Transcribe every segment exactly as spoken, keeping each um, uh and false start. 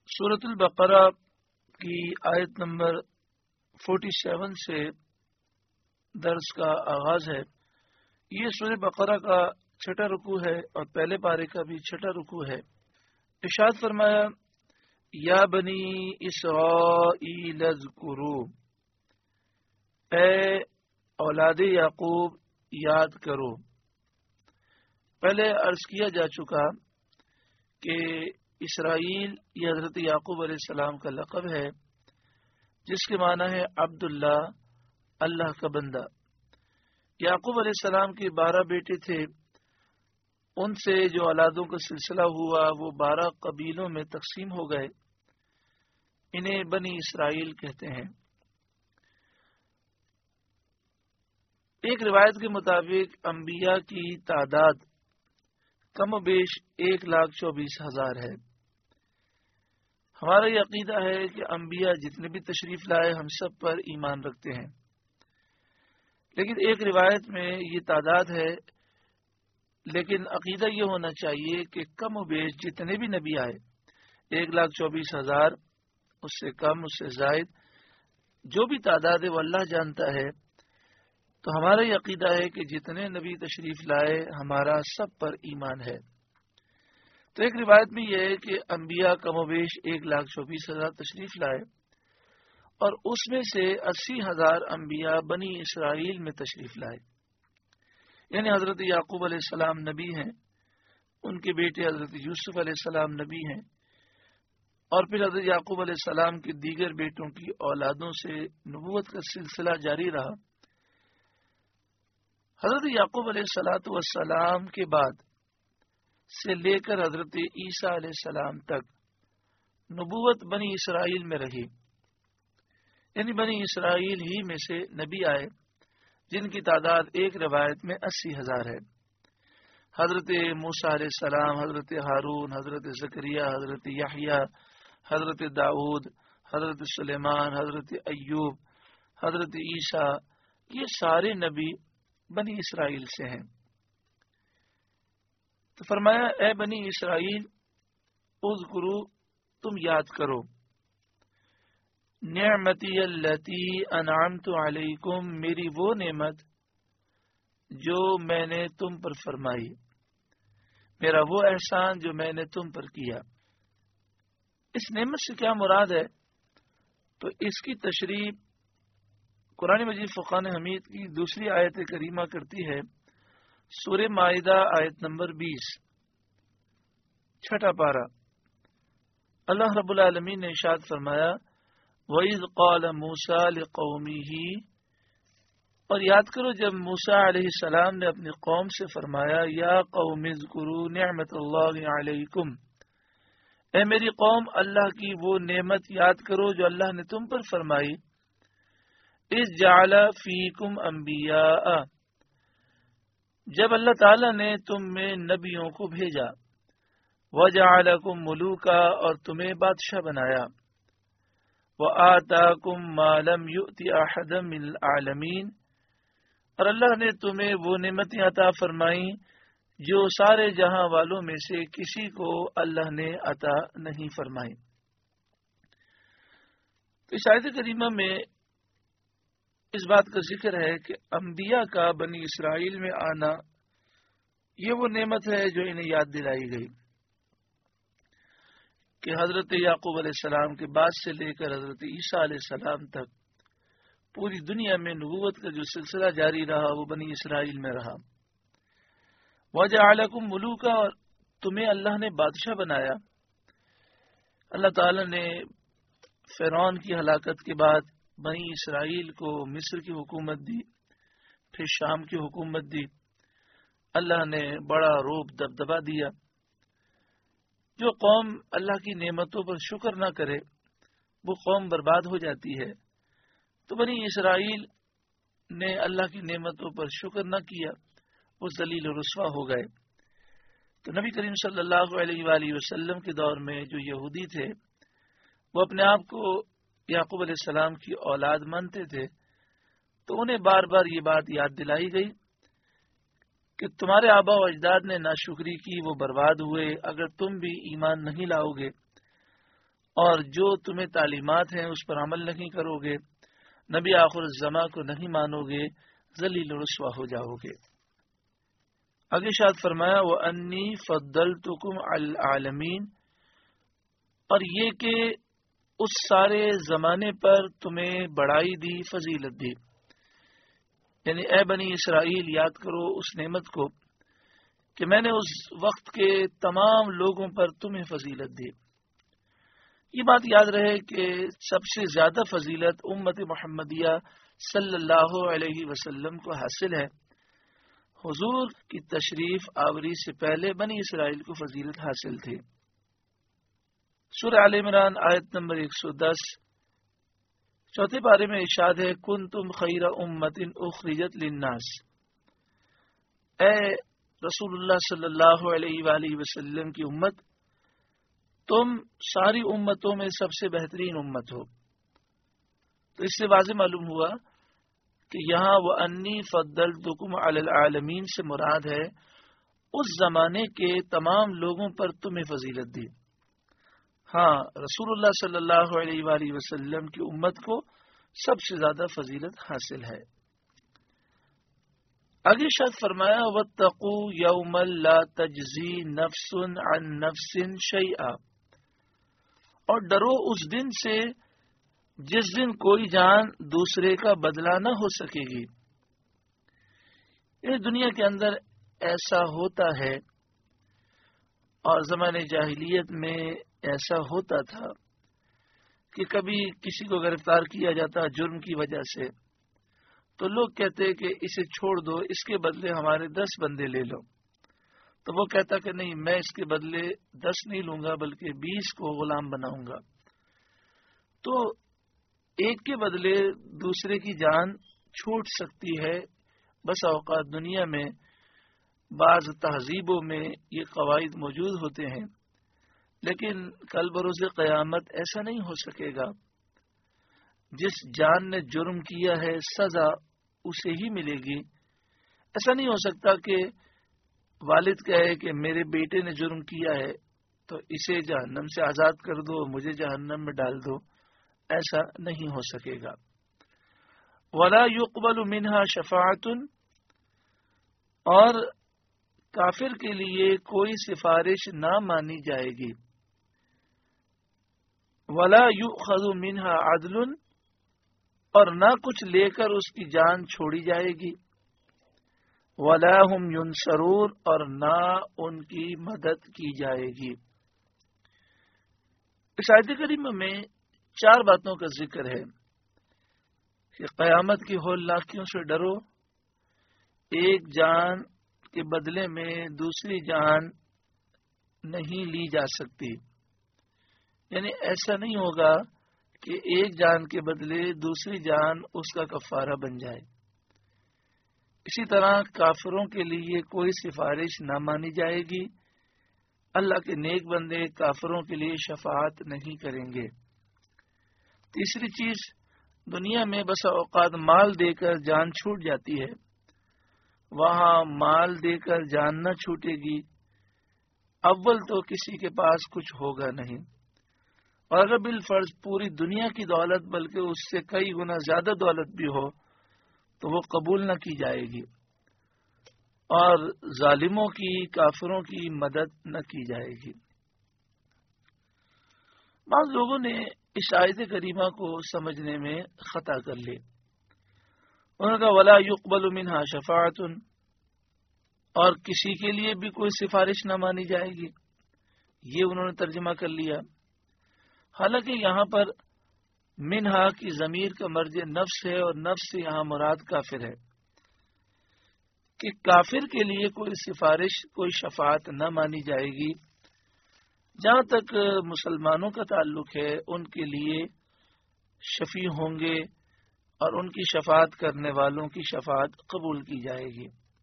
سورۃ البقرہ کی آیت نمبر سینتالیس سے درس کا آغاز ہے۔ یہ سورہ بقرہ کا چھٹا رکوع ہے اور پہلے پارے کا بھی چھٹا رکوع ہے۔ ارشاد فرمایا، یا بنی اسرائیل اذکروا، اے اولاد یعقوب یاد کرو۔ پہلے عرض کیا جا چکا کہ اسرائیل یہ حضرت یعقوب علیہ السلام کا لقب ہے، جس کے معنی ہے عبداللہ، اللہ کا بندہ۔ یعقوب علیہ السلام کے بارہ بیٹے تھے، ان سے جو اولادوں کا سلسلہ ہوا وہ بارہ قبیلوں میں تقسیم ہو گئے، انہیں بنی اسرائیل کہتے ہیں۔ ایک روایت کے مطابق انبیاء کی تعداد کم و بیش ایک لاکھ چوبیس ہزار ہے۔ ہمارا یہ عقیدہ ہے کہ انبیاء جتنے بھی تشریف لائے ہم سب پر ایمان رکھتے ہیں، لیکن ایک روایت میں یہ تعداد ہے، لیکن عقیدہ یہ ہونا چاہیے کہ کم و بیش جتنے بھی نبی آئے، ایک لاکھ چوبیس ہزار، اس سے کم، اس سے زائد، جو بھی تعداد ہے وہ اللہ جانتا ہے۔ تو ہمارا یہ عقیدہ ہے کہ جتنے نبی تشریف لائے ہمارا سب پر ایمان ہے۔ تو ایک روایت میں یہ ہے کہ انبیاء کم و بیش ایک لاکھ چوبیس ہزار تشریف لائے، اور اس میں سے اسی ہزار انبیاء بنی اسرائیل میں تشریف لائے، یعنی حضرت یعقوب علیہ السلام نبی ہیں، ان کے بیٹے حضرت یوسف علیہ السلام نبی ہیں، اور پھر حضرت یعقوب علیہ السلام کے دیگر بیٹوں کی اولادوں سے نبوت کا سلسلہ جاری رہا۔ حضرت یعقوب علیہ الصلاۃ والسلام کے بعد سے لے کر حضرت عیسیٰ علیہ السلام تک نبوت بنی اسرائیل میں رہی، یعنی بنی اسرائیل ہی میں سے نبی آئے، جن کی تعداد ایک روایت میں اسی ہزار ہے۔ حضرت موسیٰ علیہ السلام، حضرت ہارون، حضرت زکریا، حضرت یحییٰ، حضرت داؤد، حضرت سلیمان، حضرت ایوب، حضرت عیسیٰ، یہ سارے نبی بنی اسرائیل سے ہیں۔ تو فرمایا، اے بنی اسرائیل اذکروا، تم یاد کرو، نعمتی التی انعمت علیکم، میری وہ نعمت جو میں نے تم پر فرمائی، میرا وہ احسان جو میں نے تم پر کیا۔ اس نعمت سے کیا مراد ہے؟ تو اس کی تشریح قرآن مجید فرقان حمید کی دوسری آیت کریمہ کرتی ہے، سورہ مائدہ آیت نمبر بیس، چھٹا پارہ۔ اللہ رب العالمین نے ارشاد فرمایا، وَإِذْ قَالَ مُوسَىٰ لِقَوْمِهِ، اور یاد کرو جب موسیٰ علیہ السلام نے اپنی قوم سے فرمایا، یا قوم اذکروا نعمت اللہ علیکم، اے میری قوم اللہ کی وہ نعمت یاد کرو جو اللہ نے تم پر فرمائی، اذ جعل فیکم انبیاء، جب اللہ تعالی نے تم میں نبیوں کو بھیجا، وجعلکم ملوکا، اور تمہیں بادشاہ بنایا، وآتاکم ما لم یؤت احدا من العالمین، اور اللہ نے تمہیں وہ نعمتیں عطا فرمائیں جو سارے جہاں والوں میں سے کسی کو اللہ نے عطا نہیں فرمائی۔ تو اس آیت کریمہ میں اس بات کا ذکر ہے کہ انبیاء کا بنی اسرائیل میں آنا یہ وہ نعمت ہے جو انہیں یاد دلائی گئی کہ حضرت یعقوب علیہ السلام کے بعد سے لے کر حضرت عیسیٰ علیہ السلام تک پوری دنیا میں نبوت کا جو سلسلہ جاری رہا وہ بنی اسرائیل میں رہا۔ وَجَعَلَكُم مُلُوكًا، اور تمہیں اللہ نے بادشاہ بنایا۔ اللہ تعالی نے فرعون کی ہلاکت کے بعد بنی اسرائیل کو مصر کی حکومت دی، پھر شام کی حکومت دی، اللہ نے بڑا روب دبدبا دیا۔ جو قوم اللہ کی نعمتوں پر شکر نہ کرے وہ قوم برباد ہو جاتی ہے۔ تو بنی اسرائیل نے اللہ کی نعمتوں پر شکر نہ کیا، وہ ذلیل و رسوا ہو گئے۔ تو نبی کریم صلی اللہ علیہ وآلہ وسلم کے دور میں جو یہودی تھے وہ اپنے آپ کو یعقوب علیہ السلام کی اولاد مانتے تھے، تو انہیں بار بار یہ بات یاد دلائی گئی کہ تمہارے آبا و اجداد نے ناشکری کی، وہ برباد ہوئے، اگر تم بھی ایمان نہیں لاؤ گے اور جو تمہیں تعلیمات ہیں اس پر عمل نہیں کرو گے، نبی آخر الزماں کو نہیں مانو گے، ذلیل و رسوا ہو جاؤ گے۔ آگے شاد فرمایا وَأَنِّي فَضَّلْتُكُمْ عَلَى الْعَالَمِينَ، اور یہ کہ اس سارے زمانے پر تمہیں بڑائی دی، فضیلت دی، یعنی اے بنی اسرائیل یاد کرو اس نعمت کو کہ میں نے اس وقت کے تمام لوگوں پر تمہیں فضیلت دی۔ یہ بات یاد رہے کہ سب سے زیادہ فضیلت امت محمدیہ صلی اللہ علیہ وسلم کو حاصل ہے۔ حضور کی تشریف آوری سے پہلے بنی اسرائیل کو فضیلت حاصل تھی۔ سورہ آل عمران آیت نمبر ایک سو دس چوتھے پارے میں ارشاد ہے کنتم خیر امت اخرجت للناس، اے رسول اللہ صلی اللہ علیہ وآلہ وسلم کی امت، تم ساری امتوں میں سب سے بہترین امت ہو۔ تو اس سے واضح معلوم ہوا کہ یہاں وَأَنِّي فَضَّلْتُكُمْ عَلَى الْعَالَمِينَ سے مراد ہے اس زمانے کے تمام لوگوں پر تمہیں فضیلت دی۔ ہاں، رسول اللہ صلی اللہ علیہ وآلہ وسلم کی امت کو سب سے زیادہ فضیلت حاصل ہے۔ آگے شاد فرمایا وَاتَّقُوا يَوْمًا لَا تَجْزِي نَفْسٌ عَن نَفْسٍ شَيْئًا، اور ڈرو اس دن سے جس دن کوئی جان دوسرے کا بدلہ نہ ہو سکے گی۔ اس دنیا کے اندر ایسا ہوتا ہے اور زمانے جاہلیت میں ایسا ہوتا تھا کہ کبھی کسی کو گرفتار کیا جاتا جرم کی وجہ سے تو لوگ کہتے کہ اسے چھوڑ دو، اس کے بدلے ہمارے دس بندے لے لو، تو وہ کہتا کہ نہیں، میں اس کے بدلے دس نہیں لوں گا بلکہ بیس کو غلام بناؤں گا۔ تو ایک کے بدلے دوسرے کی جان چھوٹ سکتی ہے۔ بس اوقات دنیا میں بعض تہذیبوں میں یہ قواعد موجود ہوتے ہیں، لیکن کل بروز قیامت ایسا نہیں ہو سکے گا۔ جس جان نے جرم کیا ہے سزا اسے ہی ملے گی۔ ایسا نہیں ہو سکتا کہ والد کہے کہ میرے بیٹے نے جرم کیا ہے تو اسے جہنم سے آزاد کر دو، مجھے جہنم میں ڈال دو، ایسا نہیں ہو سکے گا۔ وَلَا يُقْبَلُ مِنْهَا شَفَاعَةٌ، اور کافر کے لیے کوئی سفارش نہ مانی جائے گی۔ وَلَا يُؤْخَذُ مِنْهَا عَدْلٌ، اور نہ کچھ لے کر اس کی جان چھوڑی جائے گی۔ وَلَا هُمْ يُنصَرُونَ، اور نہ ان کی مدد کی جائے گی۔ اس آیت کریمہ میں چار باتوں کا ذکر ہے کہ قیامت کی ہولناکیوں سے ڈرو، ایک جان کے بدلے میں دوسری جان نہیں لی جا سکتی، یعنی ایسا نہیں ہوگا کہ ایک جان کے بدلے دوسری جان اس کا کفارہ بن جائے۔ اسی طرح کافروں کے لیے کوئی سفارش نہ مانی جائے گی، اللہ کے نیک بندے کافروں کے لیے شفاعت نہیں کریں گے۔ تیسری چیز، دنیا میں بس اوقات مال دے کر جان چھوٹ جاتی ہے، وہاں مال دے کر جان نہ چھوٹے گی۔ اول تو کسی کے پاس کچھ ہوگا نہیں، اور اگر بالفرض پوری دنیا کی دولت بلکہ اس سے کئی گنا زیادہ دولت بھی ہو تو وہ قبول نہ کی جائے گی، اور ظالموں کی، کافروں کی مدد نہ کی جائے گی۔ بعض لوگوں نے اس آیت کریمہ کو سمجھنے میں خطا کر لی، انہوں نے کہا وَلَا يُقْبَلُ مِنْهَا شَفَاعَةٌ، اور کسی کے لیے بھی کوئی سفارش نہ مانی جائے گی، یہ انہوں نے ترجمہ کر لیا۔ حالانکہ یہاں پر منہا کی ضمیر کا مرج نفس ہے، اور نفس سے یہاں مراد کافر ہے، کہ کافر کے لیے کوئی سفارش، کوئی شفاعت نہ مانی جائے گی۔ جہاں تک مسلمانوں کا تعلق ہے ان کے لیے شفیع ہوں گے، اور ان کی شفاعت کرنے والوں کی شفاعت قبول کی جائے گی۔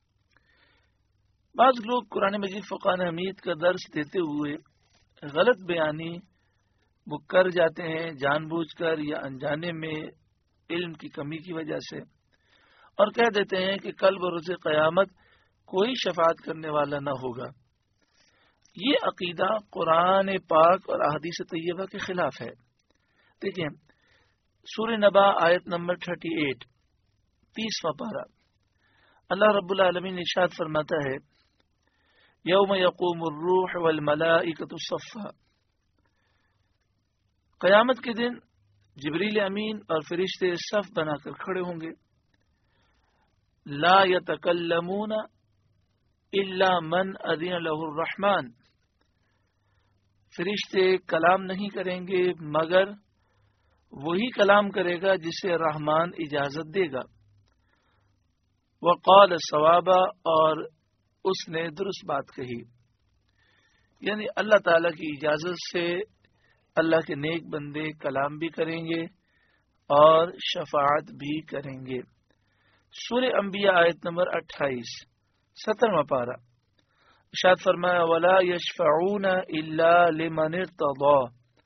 بعض لوگ قرآن مجید فقان حمید کا درس دیتے ہوئے غلط بیانی وہ کر جاتے ہیں، جان بوجھ کر یا انجانے میں علم کی کمی کی وجہ سے، اور کہہ دیتے ہیں کہ کل بروز قیامت کوئی شفاعت کرنے والا نہ ہوگا۔ یہ عقیدہ قرآن پاک اور احادیث طیبہ کے خلاف ہے. دیکھیں سورہ نبا آیت نمبر اڑتیس تیسواں پارہ، اللہ رب العالمین ارشاد فرماتا ہے یوم یقوم الروح والملائکۃ صفا، قیامت کے دن جبریل امین اور فرشتے صف بنا کر کھڑے ہوں گے. لا یتکلمون الا من اذن له الرحمن، فرشتے کلام نہیں کریں گے مگر وہی کلام کرے گا جسے رحمان اجازت دے گا. وقال صوابا، اور اس نے درست بات کہی. یعنی اللہ تعالی کی اجازت سے اللہ کے نیک بندے کلام بھی کریں گے اور شفاعت بھی کریں گے. سورہ انبیاء آیت نمبر اٹھائیس سترواں پارہ، ارشاد فرمایا ولا یشفعون الا لمن ارتضى،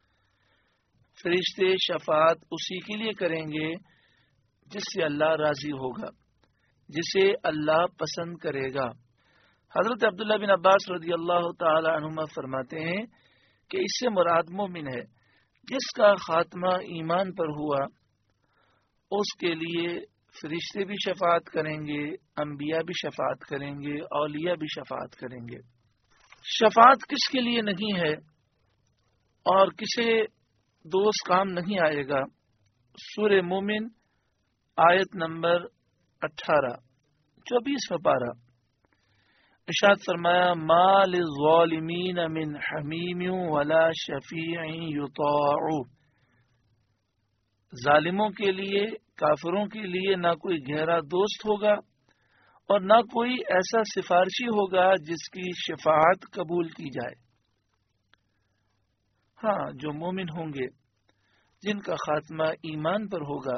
فرشتے شفاعت اسی کے لیے کریں گے جس سے اللہ راضی ہوگا، جسے اللہ پسند کرے گا. حضرت عبداللہ بن عباس رضی اللہ تعالی عنہما فرماتے ہیں کہ اس سے مراد مومن ہے جس کا خاتمہ ایمان پر ہوا، اس کے لیے فرشتے بھی شفاعت کریں گے، انبیاء بھی شفاعت کریں گے، اولیاء بھی شفاعت کریں گے. شفاعت کس کے لیے نہیں ہے اور کسے دوست کام نہیں آئے گا؟ سورہ مومن آیت نمبر اٹھارہ چوبیسواں پارہ، ارشاد فرمایا ما للظالمین من حمیم ولا شفیع یطاع، ظالموں کے لیے، کافروں کے لیے نہ کوئی گہرا دوست ہوگا اور نہ کوئی ایسا سفارشی ہوگا جس کی شفاعت قبول کی جائے. ہاں جو مومن ہوں گے جن کا خاتمہ ایمان پر ہوگا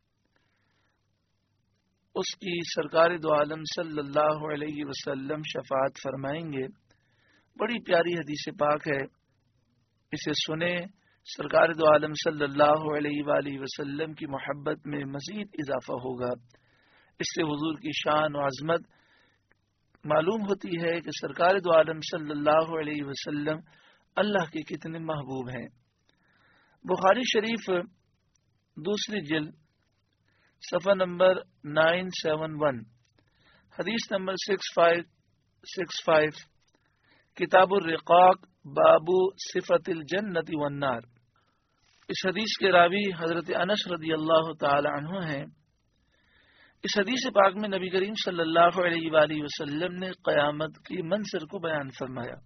اس کی سرکار دو عالم صلی اللہ علیہ وسلم شفاعت فرمائیں گے. بڑی پیاری حدیث پاک ہے، اسے سنیں. سرکار دو عالم صلی اللہ علیہ وآلہ وسلم کی محبت میں مزید اضافہ ہوگا. اس سے حضور کی شان و عظمت معلوم ہوتی ہے کہ سرکار دو عالم صلی اللہ علیہ وسلم اللہ کے کتنے محبوب ہیں. بخاری شریف دوسری جلد صفحہ نمبر نائن سیون ون، حدیث نمبر سکس فائیو سکس فائیو، کتاب الرقاق بابو صفت الجنت والنار. اس حدیث کے راوی حضرت انس رضی اللہ تعالی عنہ ہیں. اس حدیث پاک میں نبی کریم صلی اللہ علیہ وآلہ وسلم نے قیامت کی منظر کو بیان فرمایا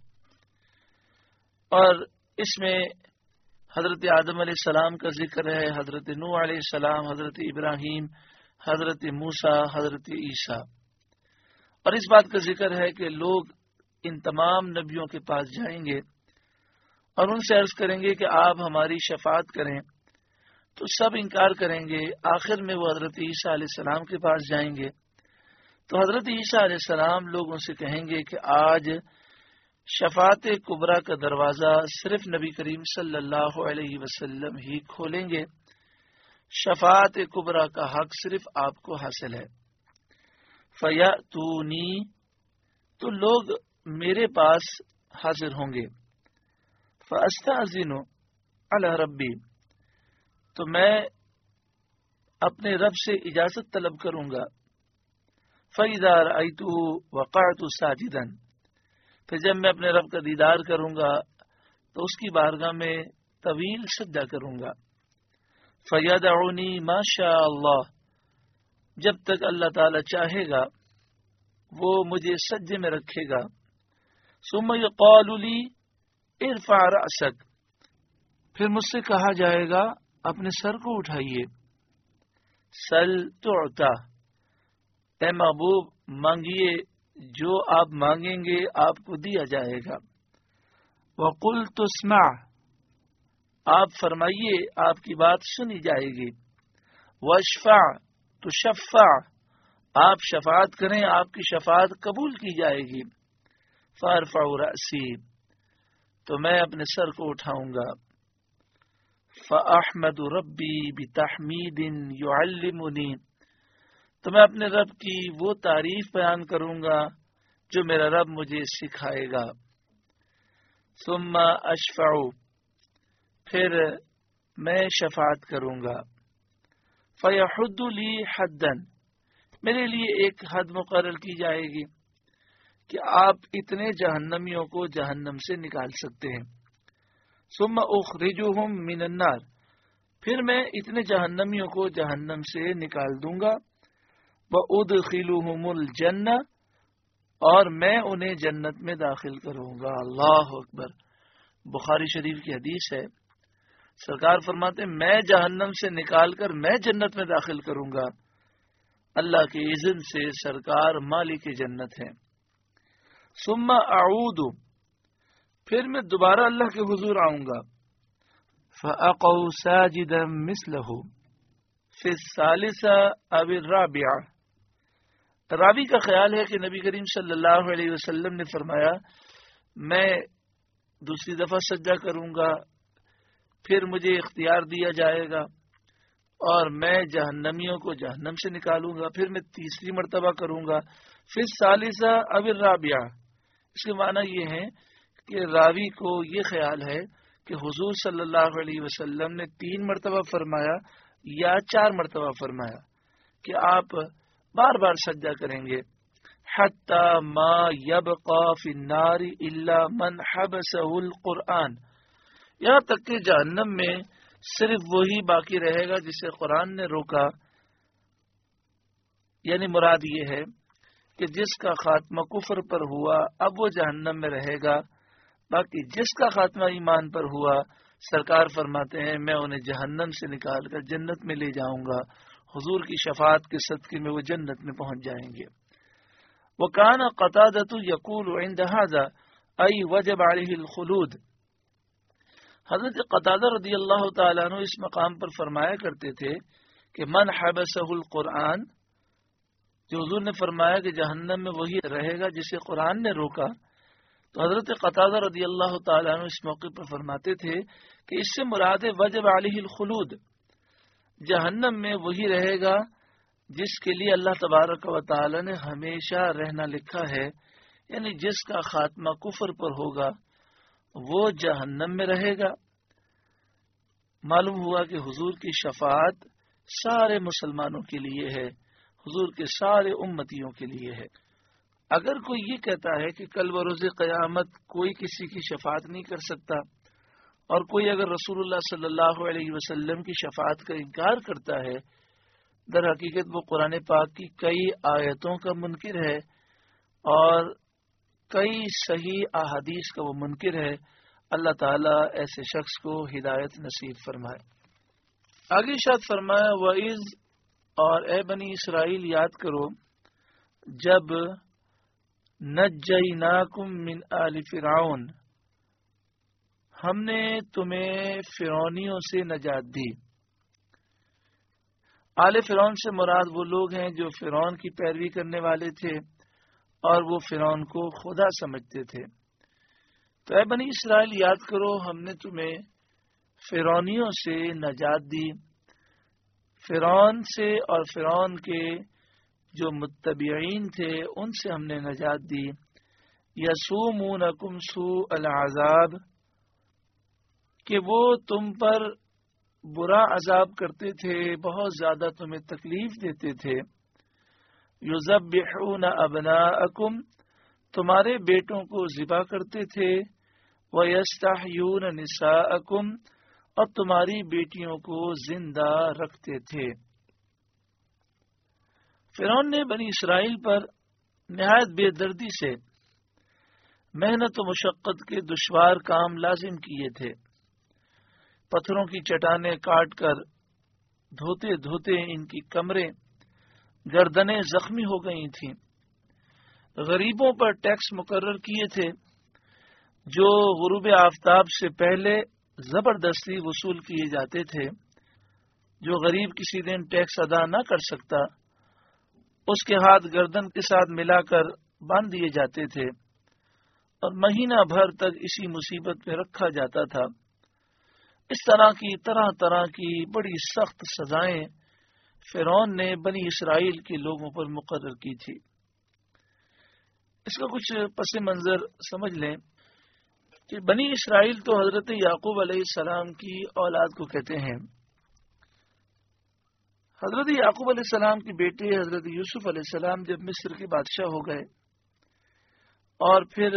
اور اس میں حضرت آدم علیہ السلام کا ذکر ہے، حضرت نوح علیہ السلام، حضرت ابراہیم، حضرت موسیٰ، حضرت عیسیٰ. اور اس بات کا ذکر ہے کہ لوگ ان تمام نبیوں کے پاس جائیں گے اور ان سے عرض کریں گے کہ آپ ہماری شفاعت کریں، تو سب انکار کریں گے. آخر میں وہ حضرت عیسیٰ علیہ السلام کے پاس جائیں گے تو حضرت عیسیٰ علیہ السلام لوگوں سے کہیں گے کہ آج شفاعت کبریٰ کا دروازہ صرف نبی کریم صلی اللہ علیہ وسلم ہی کھولیں گے، شفاعت کبریٰ کا حق صرف آپ کو حاصل ہے. فَيَأْتُونِي، تو لوگ میرے پاس حاضر ہوں گے. فَأَسْتَأْذِنُ عَلَى رَبِّي، تو میں اپنے رب سے اجازت طلب کروں گا. فَإِذَا رَأَيْتُهُ وَقَعْتُ سَاجِدًا، پھر جب میں اپنے رب کا دیدار کروں گا تو اس کی بارگاہ میں طویل سجدہ کروں گا. فَيَدْعُنِي مَا شَاءَ اللَّهُ، جب تک اللہ تعالی چاہے گا وہ مجھے سجدے میں رکھے گا. ثُمَّ يُقَالُ لِي ارفع رأسك، پھر مجھ سے کہا جائے گا اپنے سر کو اٹھائیے. سل تعطا، اے محبوب مانگیے، جو آپ مانگیں گے آپ کو دیا جائے گا. وقل تسمع، آپ فرمائیے آپ کی بات سنی جائے گی. واشفع تشفع، آپ شفاعت کریں آپ کی شفاعت قبول کی جائے گی. فارفع رأسی، تو میں اپنے سر کو اٹھاؤں گا. فاحمد ربی بتحمید یعلمنی، تو میں اپنے رب کی وہ تعریف بیان کروں گا جو میرا رب مجھے سکھائے گا. ثم اشفع، پھر میں شفاعت کروں گا، فیحد لی حدا، میرے لیے ایک حد مقرر کی جائے گی کہ آپ اتنے جہنمیوں کو جہنم سے نکال سکتے ہیں، ثم اخرجهم من النار، پھر میں اتنے جہنمیوں کو جہنم سے نکال دوں گا، وادخلهم الجنہ، اور میں انہیں جنت میں داخل کروں گا۔ اللہ اکبر، بخاری شریف کی حدیث ہے، سرکار فرماتے ہیں میں جہنم سے نکال کر میں جنت میں داخل کروں گا، اللہ کے اذن سے سرکار مالک جنت ہیں۔ ثم اعود، پھر میں دوبارہ اللہ کے حضور آؤں گا، فاقع ساجدا مثلہ فی الثالثہ او الرابعہ، راوی کا خیال ہے کہ نبی کریم صلی اللہ علیہ وسلم نے فرمایا میں دوسری دفعہ سجدہ کروں گا، پھر مجھے اختیار دیا جائے گا اور میں جہنمیوں کو جہنم سے نکالوں گا، پھر میں تیسری مرتبہ کروں گا، پھر ثالثہ او الرابعہ۔ اس کے معنی یہ ہے کہ راوی کو یہ خیال ہے کہ حضور صلی اللہ علیہ وسلم نے تین مرتبہ فرمایا یا چار مرتبہ فرمایا کہ آپ بار بار سجدہ کریں گے، حتی ما یبقى فی النار الا من حبسہ القرآن، یہاں تک کہ جہنم میں صرف وہی باقی رہے گا جسے قرآن نے روکا، یعنی مراد یہ ہے کہ جس کا خاتمہ کفر پر ہوا اب وہ جہنم میں رہے گا، باقی جس کا خاتمہ ایمان پر ہوا سرکار فرماتے ہیں میں انہیں جہنم سے نکال کر جنت میں لے جاؤں گا، حضور کی شفاعت کے صدقے میں وہ جنت میں پہنچ جائیں گے۔ وَكَانَ قَتَادَةُ يَقُولُ عِنْدَ هَذَا أَيْ وَجَبَ عَلَيْهِ الْخُلُودُ، حضرت قتادہ رضی اللہ تعالیٰ عنہ اس مقام پر فرمایا کرتے تھے کہ من حبسہ القرآن، جو حضور نے فرمایا کہ جہنم میں وہی رہے گا جسے قرآن نے روکا، تو حضرت قتادہ رضی اللہ تعالیٰ عنہ اس موقع پر فرماتے تھے کہ اس سے مراد ہے وجب علیہ الخلود، جہنم میں وہی رہے گا جس کے لیے اللہ تبارک و تعالی نے ہمیشہ رہنا لکھا ہے، یعنی جس کا خاتمہ کفر پر ہوگا وہ جہنم میں رہے گا۔ معلوم ہوا کہ حضور کی شفاعت سارے مسلمانوں کے لیے ہے، حضور کے سارے امتیوں کے لیے ہے۔ اگر کوئی یہ کہتا ہے کہ کل بروز قیامت کوئی کسی کی شفاعت نہیں کر سکتا، اور کوئی اگر رسول اللہ صلی اللہ علیہ وسلم کی شفاعت کا انکار کرتا ہے، در حقیقت وہ قرآن پاک کی کئی آیتوں کا منکر ہے اور کئی صحیح احادیث کا وہ منکر ہے۔ اللہ تعالیٰ ایسے شخص کو ہدایت نصیب فرمائے۔ آگے ارشاد فرمایا وَإِذْ، اور اے بنی اسرائیل یاد کرو جب نجیناکم من آل فرعون، ہم نے تمہیں فرعونیوں سے نجات دی۔ آل فرعون سے مراد وہ لوگ ہیں جو فرعون کی پیروی کرنے والے تھے اور وہ فرعون کو خدا سمجھتے تھے۔ تو اے بنی اسرائیل یاد کرو ہم نے تمہیں فرعونیوں سے نجات دی، فرعون سے اور فرعون کے جو متبعین تھے ان سے ہم نے نجات دی۔ یسومونکم سوء العذاب، کہ وہ تم پر برا عذاب کرتے تھے، بہت زیادہ تمہیں تکلیف دیتے تھے۔ یذبحون ابناءکم، تمہارے بیٹوں کو ذبح کرتے تھے۔ ویستحیون نساءکم، اور تمہاری بیٹیوں کو زندہ رکھتے تھے۔ فرعون نے بنی اسرائیل پر نہایت بے دردی سے محنت و مشقت کے دشوار کام لازم کیے تھے۔ پتھروں کی چٹانیں کاٹ کر دھوتے دھوتے ان کی کمریں گردنیں زخمی ہو گئی تھیں۔ غریبوں پر ٹیکس مقرر کیے تھے جو غروب آفتاب سے پہلے زبردستی وصول کیے جاتے تھے۔ جو غریب کسی دن ٹیکس ادا نہ کر سکتا اس کے ہاتھ گردن کے ساتھ ملا کر باندھ دیے جاتے تھے اور مہینہ بھر تک اسی مصیبت میں رکھا جاتا تھا۔ اس طرح کی طرح طرح کی بڑی سخت سزائیں فرعون نے بنی اسرائیل کے لوگوں پر مقرر کی تھی۔ اس کا کچھ پس منظر سمجھ لیں کہ بنی اسرائیل تو حضرت یعقوب علیہ السلام کی اولاد کو کہتے ہیں. حضرت یعقوب علیہ السلام کے بیٹے حضرت یوسف علیہ السلام جب مصر کے بادشاہ ہو گئے اور پھر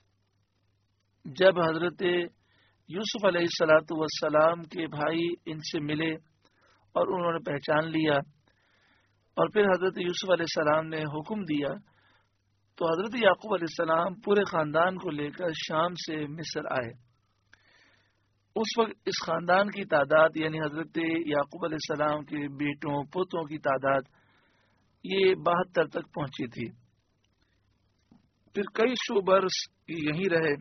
جب حضرت یوسف علیہ الصلاۃ والسلام کے بھائی ان سے ملے اور انہوں نے پہچان لیا اور پھر حضرت یوسف علیہ السلام نے حکم دیا تو حضرت یعقوب علیہ السلام پورے خاندان کو لے کر شام سے مصر آئے. اس وقت اس خاندان کی تعداد یعنی حضرت یعقوب علیہ السلام کے بیٹوں پوتوں کی تعداد یہ بہتر تک پہنچی تھی. پھر کئی سو برس یہیں رہے.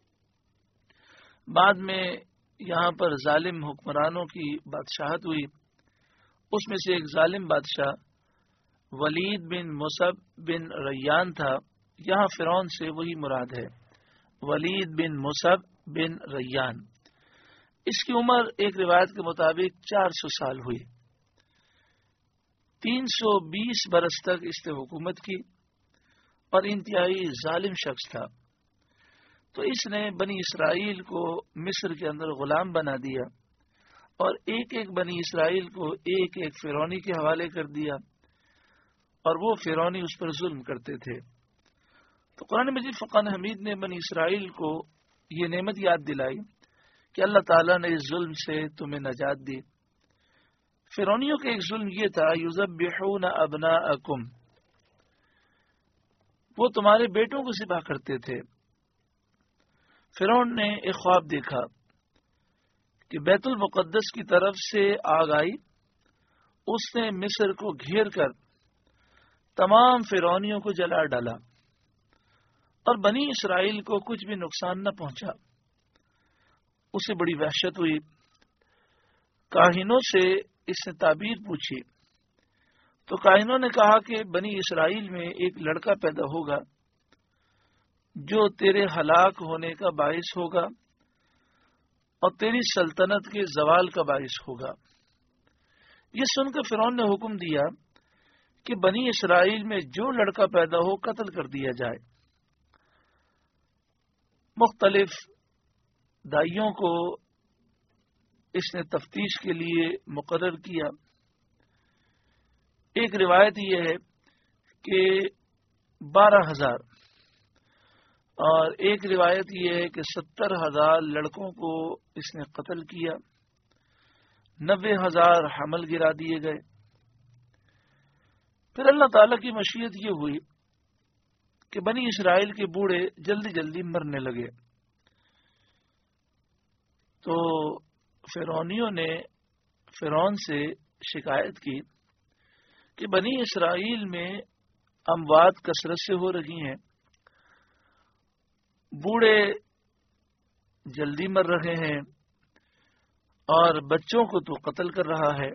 بعد میں یہاں پر ظالم حکمرانوں کی بادشاہت ہوئی. اس میں سے ایک ظالم بادشاہ ولید بن مصعب بن ریان تھا. یہاں فرعون سے وہی مراد ہے، ولید بن مصعب بن ریان. اس کی عمر ایک روایت کے مطابق چار سو سال ہوئی. تین سو بیس برس تک اس نے حکومت کی اور انتہائی ظالم شخص تھا. تو اس نے بنی اسرائیل کو مصر کے اندر غلام بنا دیا اور ایک ایک بنی اسرائیل کو ایک ایک فرعونی کے حوالے کر دیا اور وہ فرعونی اس پر ظلم کرتے تھے. تو قرآن مجید فرقان حمید نے بنی اسرائیل کو یہ نعمت یاد دلائی کہ اللہ تعالیٰ نے اس ظلم سے تمہیں نجات دی. فرعونیوں کا ایک ظلم یہ تھا یذبحون ابناءکم، وہ تمہارے بیٹوں کو ذبح کرتے تھے. فرعون نے ایک خواب دیکھا کہ بیت المقدس کی طرف سے آگ آئی، اس نے مصر کو گھیر کر تمام فرعونیوں کو جلا ڈالا اور بنی اسرائیل کو کچھ بھی نقصان نہ پہنچا. اسے بڑی وحشت ہوئی. کاہنوں سے اس نے تعبیر پوچھی تو کاہنوں نے کہا کہ بنی اسرائیل میں ایک لڑکا پیدا ہوگا جو تیرے ہلاک ہونے کا باعث ہوگا اور تیری سلطنت کے زوال کا باعث ہوگا. یہ سن کر فرعون نے حکم دیا کہ بنی اسرائیل میں جو لڑکا پیدا ہو قتل کر دیا جائے. مختلف دائیوں کو اس نے تفتیش کے لیے مقرر کیا. ایک روایت یہ ہے کہ بارہ ہزار اور ایک روایت یہ ہے کہ ستر ہزار لڑکوں کو اس نے قتل کیا. نبے ہزار حمل گرا دیے گئے. پھر اللہ تعالی کی مشیت یہ ہوئی کہ بنی اسرائیل کے بوڑھے جلدی جلدی مرنے لگے. تو فرعونیوں نے فرعون سے شکایت کی کہ بنی اسرائیل میں اموات کثرت سے ہو رہی ہیں، بوڑھے جلدی مر رہے ہیں اور بچوں کو تو قتل کر رہا ہے.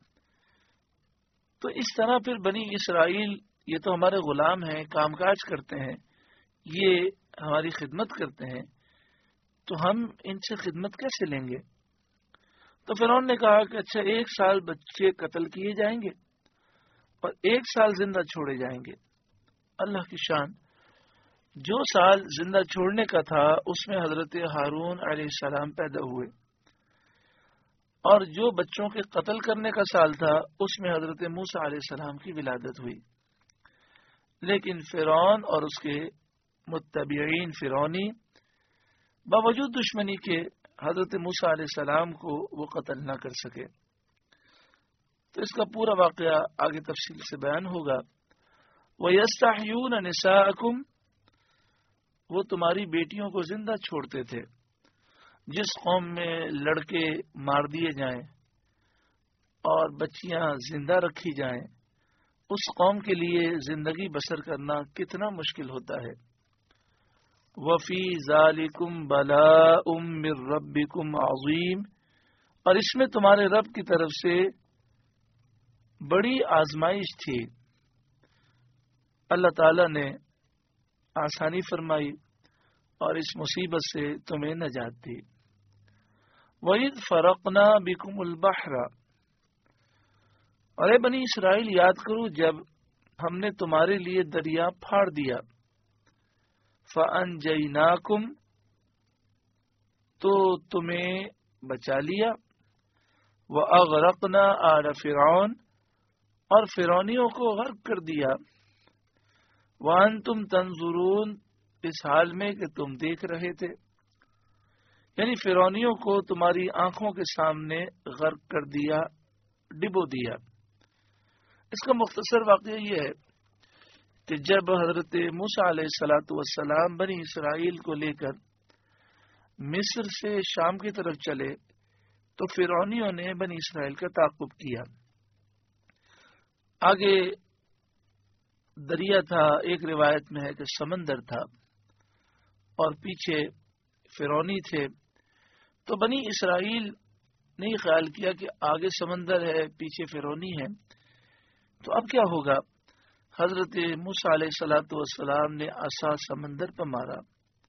تو اس طرح پھر بنی اسرائیل یہ تو ہمارے غلام ہیں، کام کاج کرتے ہیں، یہ ہماری خدمت کرتے ہیں، تو ہم ان سے خدمت کیسے لیں گے؟ تو فرعون نے کہا کہ اچھا ایک سال بچے قتل کیے جائیں گے اور ایک سال زندہ چھوڑے جائیں گے. اللہ کی شان، جو سال زندہ چھوڑنے کا تھا اس میں حضرت ہارون علیہ السلام پیدا ہوئے اور جو بچوں کے قتل کرنے کا سال تھا اس میں حضرت موسیٰ علیہ السلام کی ولادت ہوئی. لیکن فرعون اور اس کے متبعین فرعونی باوجود دشمنی کے حضرت موسیٰ علیہ السلام کو وہ قتل نہ کر سکے. تو اس کا پورا واقعہ آگے تفصیل سے بیان ہوگا. وَيَسْتَحْيُونَ نِسَاءَكُمْ، وہ تمہاری بیٹیوں کو زندہ چھوڑتے تھے. جس قوم میں لڑکے مار دیے جائیں اور بچیاں زندہ رکھی جائیں اس قوم کے لیے زندگی بسر کرنا کتنا مشکل ہوتا ہے. وَفِي ذَلِكُمْ بَلَاءٌ مِّن رَبِّكُمْ عَظِيمٌ، اور اس میں تمہارے رب کی طرف سے بڑی آزمائش تھی. اللہ تعالی نے آسانی فرمائی اور اس مصیبت سے تمہیں نجات دی. وَإِذْ فَرَقْنَا بِكُمُ الْبَحْرَ، اور اے بنی اسرائیل یاد کرو جب ہم نے تمہارے لیے دریا پھاڑ دیا. فَأَنْجَيْنَاكُمْ، تو تمہیں بچا لیا، وَأَغْرَقْنَا آلَ فِرْعَوْنَ اور فرعونیوں کو غرق کر دیا، وَأَنْتُمْ تَنْظُرُونَ اس حال میں کہ تم دیکھ رہے تھے، یعنی فرعونیوں کو تمہاری آنکھوں کے سامنے غرق کر دیا، ڈبو دیا۔ اس کا مختصر واقعہ یہ ہے کہ جب حضرت موسیٰ علیہ الصلاۃ والسلام بنی اسرائیل کو لے کر مصر سے شام کی طرف چلے تو فرعونیوں نے بنی اسرائیل کا تعاقب کیا۔ آگے دریا تھا، ایک روایت میں ہے کہ سمندر تھا، اور پیچھے فرعونی تھے۔ تو بنی اسرائیل نے یہ خیال کیا کہ آگے سمندر ہے، پیچھے فرعونی ہے، تو اب کیا ہوگا؟ حضرت موسیٰ علیہ الصلاۃ والسلام نے عصا سمندر پر مارا۔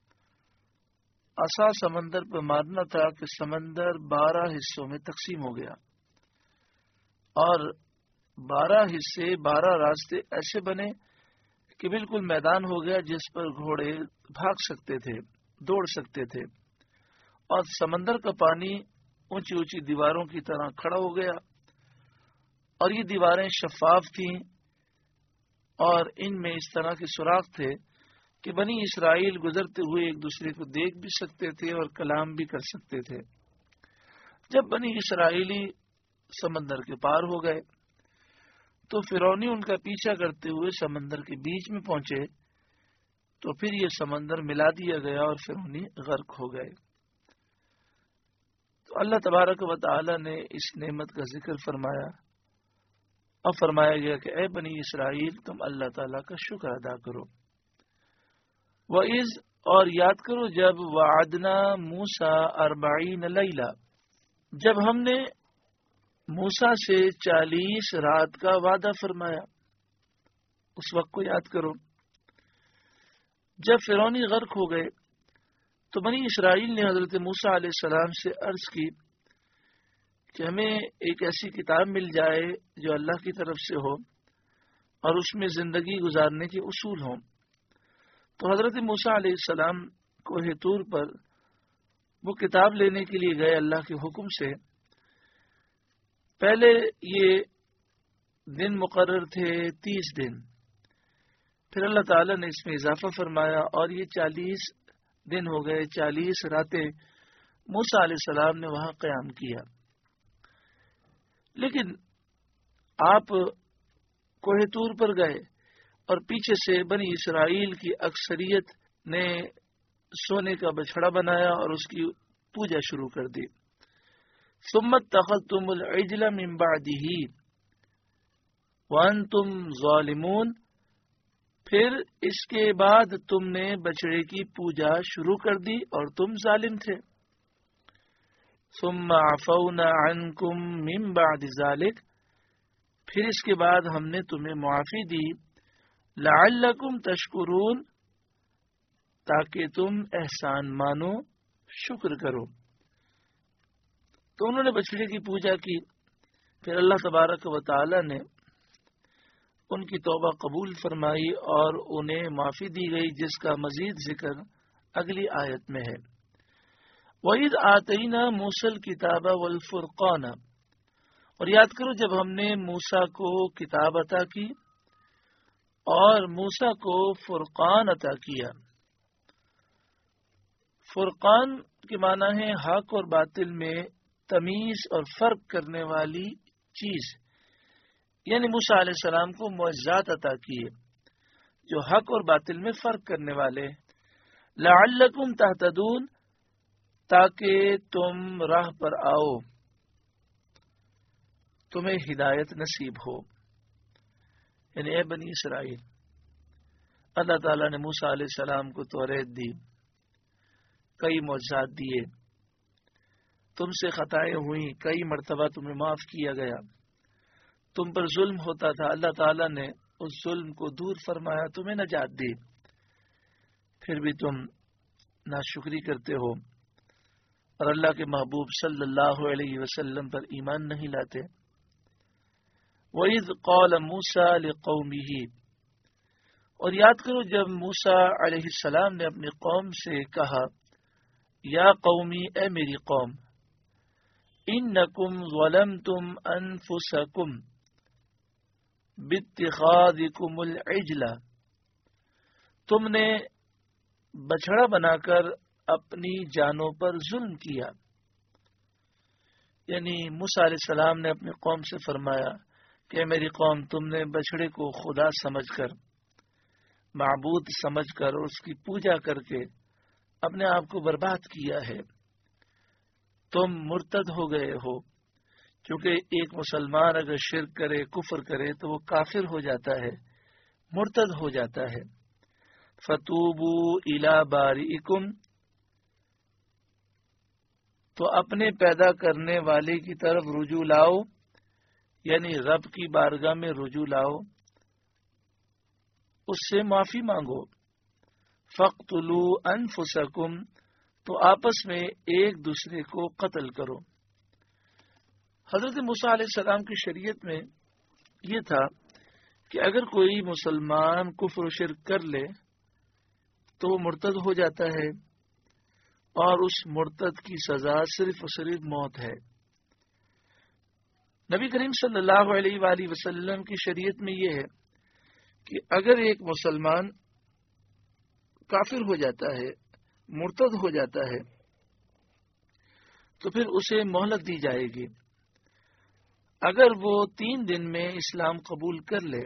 عصا سمندر پر مارنا تھا کہ سمندر بارہ حصوں میں تقسیم ہو گیا، اور بارہ حصے، بارہ راستے ایسے بنے کہ بالکل میدان ہو گیا جس پر گھوڑے بھاگ سکتے تھے، دوڑ سکتے تھے، اور سمندر کا پانی اونچی اونچی دیواروں کی طرح کھڑا ہو گیا، اور یہ دیواریں شفاف تھیں، اور ان میں اس طرح کے سوراخ تھے کہ بنی اسرائیل گزرتے ہوئے ایک دوسرے کو دیکھ بھی سکتے تھے اور کلام بھی کر سکتے تھے۔ جب بنی اسرائیلی سمندر کے پار ہو گئے تو فرعونی ان کا پیچھا کرتے ہوئے سمندر کے بیچ میں پہنچے، تو پھر یہ سمندر ملا دیا گیا اور فرعونی غرق ہو گئے۔ تو اللہ تبارک و تعالی نے اس نعمت کا ذکر فرمایا، اور فرمایا گیا کہ اے بنی اسرائیل تم اللہ تعالیٰ کا شکر ادا کرو۔ وَإِذْ اور یاد کرو جب وعدنا موسیٰ اربعین لیلہ جب ہم نے موسیٰ سے چالیس رات کا وعدہ فرمایا، اس وقت کو یاد کرو جب فرعونی غرق ہو گئے تو بنی اسرائیل نے حضرت موسیٰ علیہ السلام سے عرض کی کہ ہمیں ایک ایسی کتاب مل جائے جو اللہ کی طرف سے ہو اور اس میں زندگی گزارنے کے اصول ہوں۔ تو حضرت موسیٰ علیہ السلام کوہ طور پر وہ کتاب لینے کے لیے گئے اللہ کے حکم سے۔ پہلے یہ دن مقرر تھے تیس دن، پھر اللہ تعالیٰ نے اس میں اضافہ فرمایا اور یہ چالیس دن ہو گئے، چالیس راتیں موسیٰ علیہ السلام نے وہاں قیام کیا۔ لیکن آپ کوہ طور پر گئے اور پیچھے سے بنی اسرائیل کی اکثریت نے سونے کا بچھڑا بنایا اور اس کی پوجا شروع کر دی۔ ثم اتخذتم العجل من بعده وانتم ظالمون پھر اس کے بعد تم نے بچڑے کی پوجا شروع کر دی اور تم ظالم تھے۔ ثم عفونا عنکم من بعد ذلک پھر اس کے بعد ہم نے تمہیں معافی دی، لعلکم تشکرون تاکہ تم احسان مانو، شکر کرو۔ تو انہوں نے بچڑے کی پوجا کی، پھر اللہ تبارک و تعالی نے ان کی توبہ قبول فرمائی اور انہیں معافی دی گئی، جس کا مزید ذکر اگلی آیت میں ہے۔ وَإِذْ آتَيْنَا مُوسَى الْكِتَابَ وَالْفُرْقَانَ اور یاد کرو جب ہم نے موسیٰ کو کتاب عطا کی اور موسیٰ کو فرقان عطا کیا۔ فرقان کے معنی ہے حق اور باطل میں تمیز اور فرق کرنے والی چیز، یعنی موسیٰ علیہ السلام کو معجزات عطا کیے جو حق اور باطل میں فرق کرنے والے، لعلکم تہتدون تاکہ تم راہ پر آؤ، تمہیں ہدایت نصیب ہو۔ یعنی اے بنی اسرائیل، اللہ تعالیٰ نے موسیٰ علیہ السلام کو توریت دی، کئی معجزات دیے، تم سے خطائیں ہوئیں، کئی مرتبہ تمہیں معاف کیا گیا، تم پر ظلم ہوتا تھا، اللہ تعالیٰ نے اس ظلم کو دور فرمایا، تمہیں نجات دی، پھر بھی تم ناشکری کرتے ہو اور اللہ کے محبوب صلی اللہ علیہ وسلم پر ایمان نہیں لاتے۔ وَإِذْ قَالَ مُوسَىٰ لِقَوْمِهِ اور یاد کرو جب موسیٰ علیہ السلام نے اپنی قوم سے کہا، یا قومی اے میری قوم، انکم ظلمتم انفسکم باتخاذکم العجل، تم نے بچھڑا بنا کر اپنی جانوں پر ظلم کیا. یعنی موسیٰ علیہ السلام نے اپنی قوم سے فرمایا کہ میری قوم، تم نے بچھڑے کو خدا سمجھ کر، معبود سمجھ کر اور اس کی پوجا کر کے اپنے آپ کو برباد کیا ہے. تم مرتد ہو گئے ہو، کیونکہ ایک مسلمان اگر شرک کرے، کفر کرے تو وہ کافر ہو جاتا ہے، مرتد ہو جاتا ہے. فتوبوا الی بارئکم، تو اپنے پیدا کرنے والے کی طرف رجوع لاؤ، یعنی رب کی بارگاہ میں رجوع لاؤ، اس سے معافی مانگو. فاقتلوا انفسکم، تو آپس میں ایک دوسرے کو قتل کرو. حضرت موسیٰ علیہ السلام کی شریعت میں یہ تھا کہ اگر کوئی مسلمان کفر و شرک کر لے تو وہ مرتد ہو جاتا ہے، اور اس مرتد کی سزا صرف اور صرف موت ہے. نبی کریم صلی اللہ علیہ وآلہ وسلم کی شریعت میں یہ ہے کہ اگر ایک مسلمان کافر ہو جاتا ہے، مرتد ہو جاتا ہے، تو پھر اسے مہلت دی جائے گی. اگر وہ تین دن میں اسلام قبول کر لے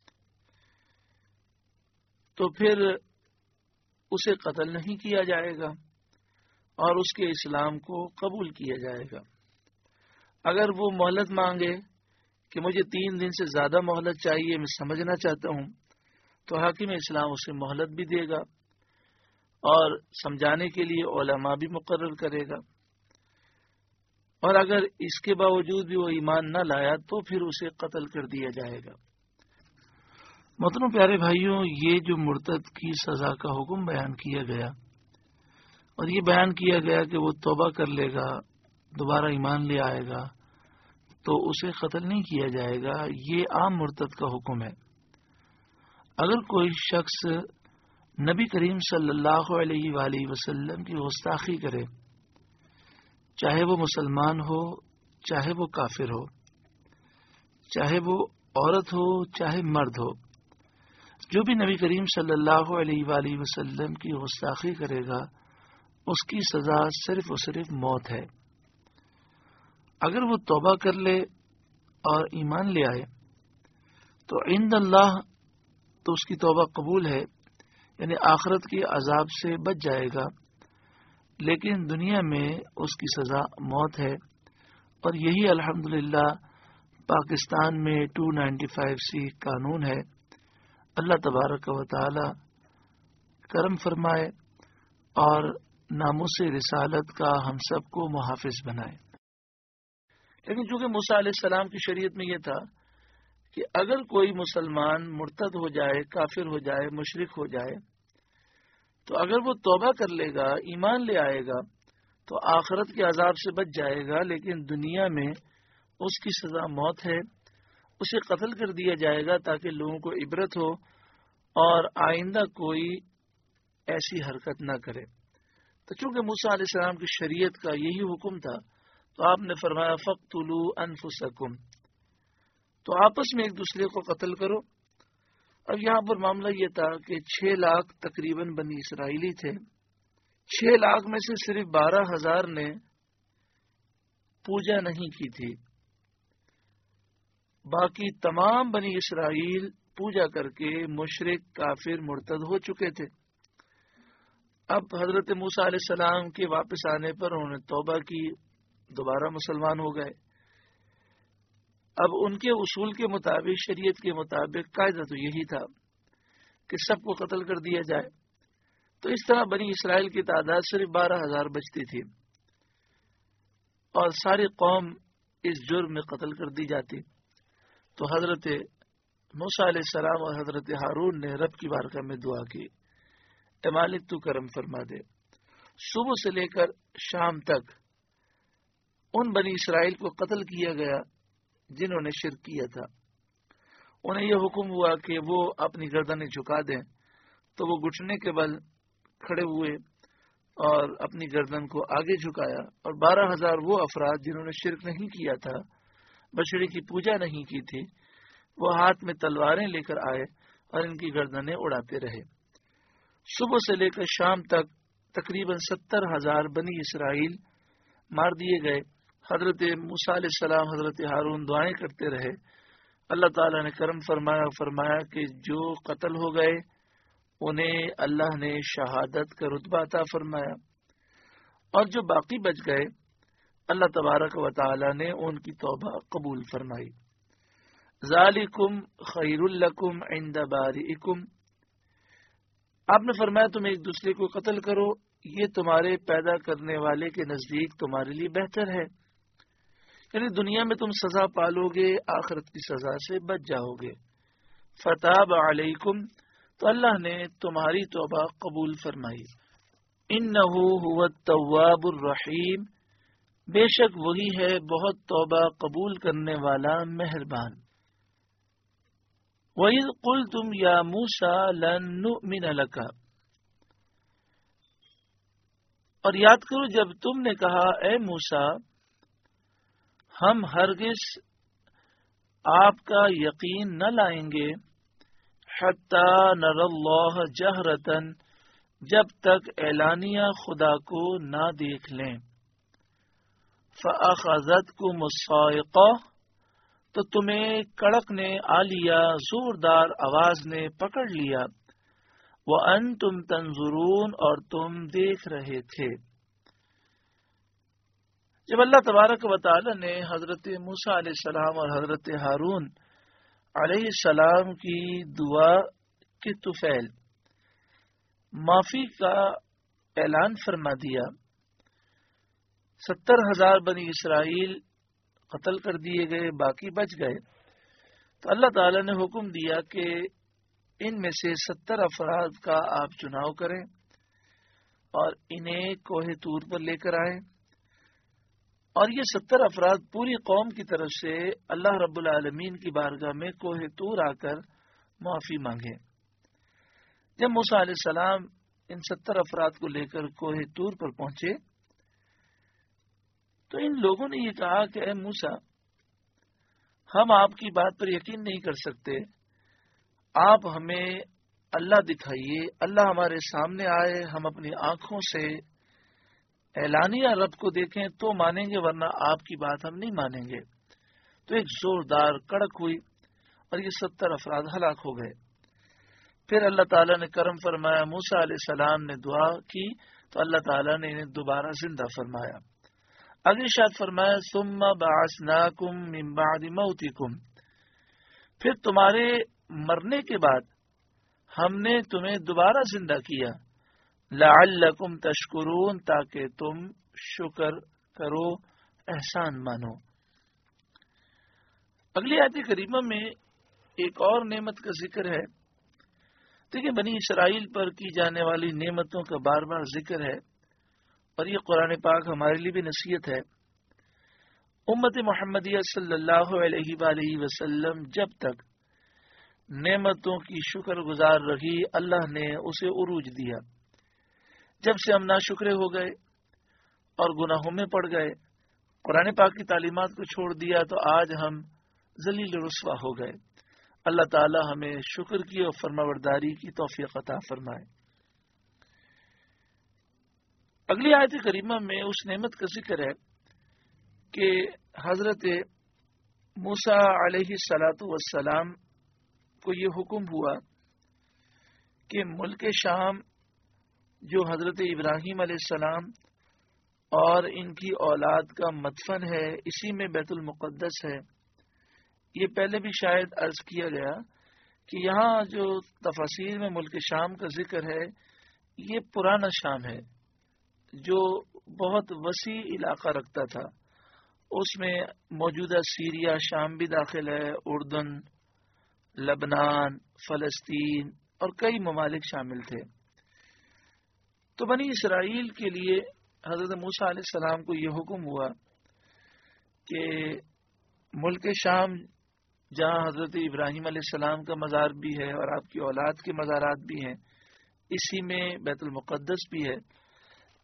تو پھر اسے قتل نہیں کیا جائے گا اور اس کے اسلام کو قبول کیا جائے گا. اگر وہ مہلت مانگے کہ مجھے تین دن سے زیادہ مہلت چاہیے، میں سمجھنا چاہتا ہوں، تو حاکم اسلام اسے مہلت بھی دے گا اور سمجھانے کے لیے علماء بھی مقرر کرے گا. اور اگر اس کے باوجود بھی وہ ایمان نہ لایا تو پھر اسے قتل کر دیا جائے گا. محترم پیارے بھائیوں، یہ جو مرتد کی سزا کا حکم بیان کیا گیا اور یہ بیان کیا گیا کہ وہ توبہ کر لے گا، دوبارہ ایمان لے آئے گا تو اسے قتل نہیں کیا جائے گا، یہ عام مرتد کا حکم ہے. اگر کوئی شخص نبی کریم صلی اللہ علیہ وآلہ وسلم کی گستاخی کرے، چاہے وہ مسلمان ہو، چاہے وہ کافر ہو، چاہے وہ عورت ہو، چاہے مرد ہو، جو بھی نبی کریم صلی اللہ علیہ وآلہ وسلم کی گستاخی کرے گا اس کی سزا صرف اور صرف موت ہے. اگر وہ توبہ کر لے اور ایمان لے آئے تو عند اللہ تو اس کی توبہ قبول ہے، یعنی آخرت کے عذاب سے بچ جائے گا، لیکن دنیا میں اس کی سزا موت ہے. اور یہی الحمدللہ پاکستان میں ٹو نائنٹی فائیو سی قانون ہے. اللہ تبارک و تعالی کرم فرمائے اور ناموس رسالت کا ہم سب کو محافظ بنائے. لیکن چونکہ موسیٰ علیہ السلام کی شریعت میں یہ تھا کہ اگر کوئی مسلمان مرتد ہو جائے، کافر ہو جائے، مشرک ہو جائے، تو اگر وہ توبہ کر لے گا، ایمان لے آئے گا تو آخرت کے عذاب سے بچ جائے گا، لیکن دنیا میں اس کی سزا موت ہے، اسے قتل کر دیا جائے گا تاکہ لوگوں کو عبرت ہو اور آئندہ کوئی ایسی حرکت نہ کرے. تو چونکہ موسیٰ علیہ السلام کی شریعت کا یہی حکم تھا تو آپ نے فرمایا فَاقْتُلُوا أَنفُسَكُمْ، تو آپس میں ایک دوسرے کو قتل کرو. اب یہاں پر معاملہ یہ تھا کہ چھ لاکھ تقریباً بنی اسرائیلی تھے، چھ لاکھ میں سے صرف بارہ ہزار نے پوجا نہیں کی تھی، باقی تمام بنی اسرائیل پوجا کر کے مشرک، کافر، مرتد ہو چکے تھے. اب حضرت موسیٰ علیہ السلام کے واپس آنے پر انہوں نے توبہ کی، دوبارہ مسلمان ہو گئے. اب ان کے اصول کے مطابق، شریعت کے مطابق قاعدہ تو یہی تھا کہ سب کو قتل کر دیا جائے. تو اس طرح بنی اسرائیل کی تعداد صرف بارہ ہزار بچتی تھی اور ساری قوم اس جرم میں قتل کر دی جاتی. تو حضرت موسیٰ علیہ السلام اور حضرت ہارون نے رب کی بارگاہ میں دعا کی، اے مالک تو کرم فرما دے. صبح سے لے کر شام تک ان بنی اسرائیل کو قتل کیا گیا جنہوں نے شرک کیا تھا. انہیں یہ حکم ہوا کہ وہ اپنی گردنیں جھکا دیں، تو وہ گھٹنے کے بل کھڑے ہوئے اور اپنی گردن کو آگے جھکایا، اور بارہ ہزار وہ افراد جنہوں نے شرک نہیں کیا تھا، بچڑے کی پوجا نہیں کی تھی، وہ ہاتھ میں تلواریں لے کر آئے اور ان کی گردنیں اڑاتے رہے۔ صبح سے لے کر شام تک تقریباً ستر ہزار بنی اسرائیل مار دیے گئے۔ حضرت موسیٰ علیہ السلام، حضرت ہارون دعائیں کرتے رہے۔ اللہ تعالیٰ نے کرم فرمایا فرمایا کہ جو قتل ہو گئے انہیں اللہ نے شہادت کا رتبہ عطا فرمایا، اور جو باقی بچ گئے اللہ تبارک و تعالی نے ان کی توبہ قبول فرمائی۔ ذالکم خیر لکم عند بارئکم، آپ نے فرمایا تم ایک دوسرے کو قتل کرو، یہ تمہارے پیدا کرنے والے کے نزدیک تمہارے لیے بہتر ہے، یعنی دنیا میں تم سزا پالو گے، آخرت کی سزا سے بچ جاؤ گے۔ فتاب علیکم، تو اللہ نے تمہاری توبہ قبول فرمائی۔ انہ هو التواب الرحیم، بے شک وہی ہے بہت توبہ قبول کرنے والا مہربان۔ وَإِذْ قُلْتُمْ يَا مُوسَىٰ لَن نُؤْمِنَ لَكَ، اور یاد کرو جب تم نے کہا اے موسیٰ ہم ہرگز آپ کا یقین نہ لائیں گے، حَتَّىٰ نَرَى اللَّهَ جَهْرَةً، جب تک اعلانیہ خدا کو نہ دیکھ لیں۔ فَأَخَذَتْكُمُ الصَّاعِقَةُ، تو تمہیں کڑک نے آ لیا، زوردار آواز نے پکڑ لیا۔ وَأَنْتُمْ تَنظُرُونَ، اور تم دیکھ رہے تھے۔ جب اللہ تبارک و تعالی نے حضرت موسیٰ علیہ السلام اور حضرت ہارون علیہ السلام کی دعا کے طفیل معافی کا اعلان فرما دیا، ستر ہزار بنی اسرائیل قتل کر دیے گئے، باقی بچ گئے، تو اللہ تعالی نے حکم دیا کہ ان میں سے ستر افراد کا آپ چناؤ کریں اور انہیں کوہ طور پر لے کر آئیں، اور یہ ستر افراد پوری قوم کی طرف سے اللہ رب العالمین کی بارگاہ میں کوہ طور آ کر معافی مانگے۔ جب موسیٰ علیہ السلام ان ستر افراد کو لے کر کوہ طور پر پہنچے تو ان لوگوں نے یہ کہا کہ اے موسیٰ ہم آپ کی بات پر یقین نہیں کر سکتے، آپ ہمیں اللہ دکھائیے، اللہ ہمارے سامنے آئے، ہم اپنی آنکھوں سے اعلانیہ رب کو دیکھیں تو مانیں گے، ورنہ آپ کی بات ہم نہیں مانیں گے۔ تو ایک زوردار کڑک ہوئی اور یہ ستر افراد ہلاک ہو گئے۔ پھر اللہ تعالیٰ نے کرم فرمایا، موسیٰ علیہ السلام نے دعا کی تو اللہ تعالیٰ نے انہیں دوبارہ زندہ فرمایا۔ اگلی شاد فرمایا ثم بعثناکم من بعد موتکم، پھر تمہارے مرنے کے بعد ہم نے تمہیں دوبارہ زندہ کیا، لعلکم تشکرون، تاکہ تم شکر کرو، احسان مانو۔ اگلی آیت کریمہ میں ایک اور نعمت کا ذکر ہے۔ دیکھیں بنی اسرائیل پر کی جانے والی نعمتوں کا بار بار ذکر ہے، اور یہ قرآن پاک ہمارے لیے بھی نصیحت ہے۔ امت محمدیہ صلی اللہ علیہ وآلہ وسلم جب تک نعمتوں کی شکر گزار رہی، اللہ نے اسے عروج دیا۔ جب سے ہم ناشکرے ہو گئے اور گناہوں میں پڑ گئے، قرآن پاک کی تعلیمات کو چھوڑ دیا، تو آج ہم ذلیل رسوا ہو گئے۔ اللہ تعالی ہمیں شکر کی اور فرمانبرداری کی توفیق عطا فرمائے۔ اگلی آیت کریمہ میں اس نعمت کا ذکر ہے کہ حضرت موسیٰ علیہ الصلاۃ والسلام کو یہ حکم ہوا کہ ملک شام جو حضرت ابراہیم علیہ السلام اور ان کی اولاد کا مدفن ہے، اسی میں بیت المقدس ہے۔ یہ پہلے بھی شاید عرض کیا گیا کہ یہاں جو تفاسیر میں ملک شام کا ذکر ہے، یہ پرانا شام ہے جو بہت وسیع علاقہ رکھتا تھا۔ اس میں موجودہ سیریا شام بھی داخل ہے، اردن، لبنان، فلسطین اور کئی ممالک شامل تھے۔ تو بنی اسرائیل کے لیے حضرت موسیٰ علیہ السلام کو یہ حکم ہوا کہ ملک شام جہاں حضرت ابراہیم علیہ السلام کا مزار بھی ہے اور آپ کی اولاد کے مزارات بھی ہیں، اسی میں بیت المقدس بھی ہے،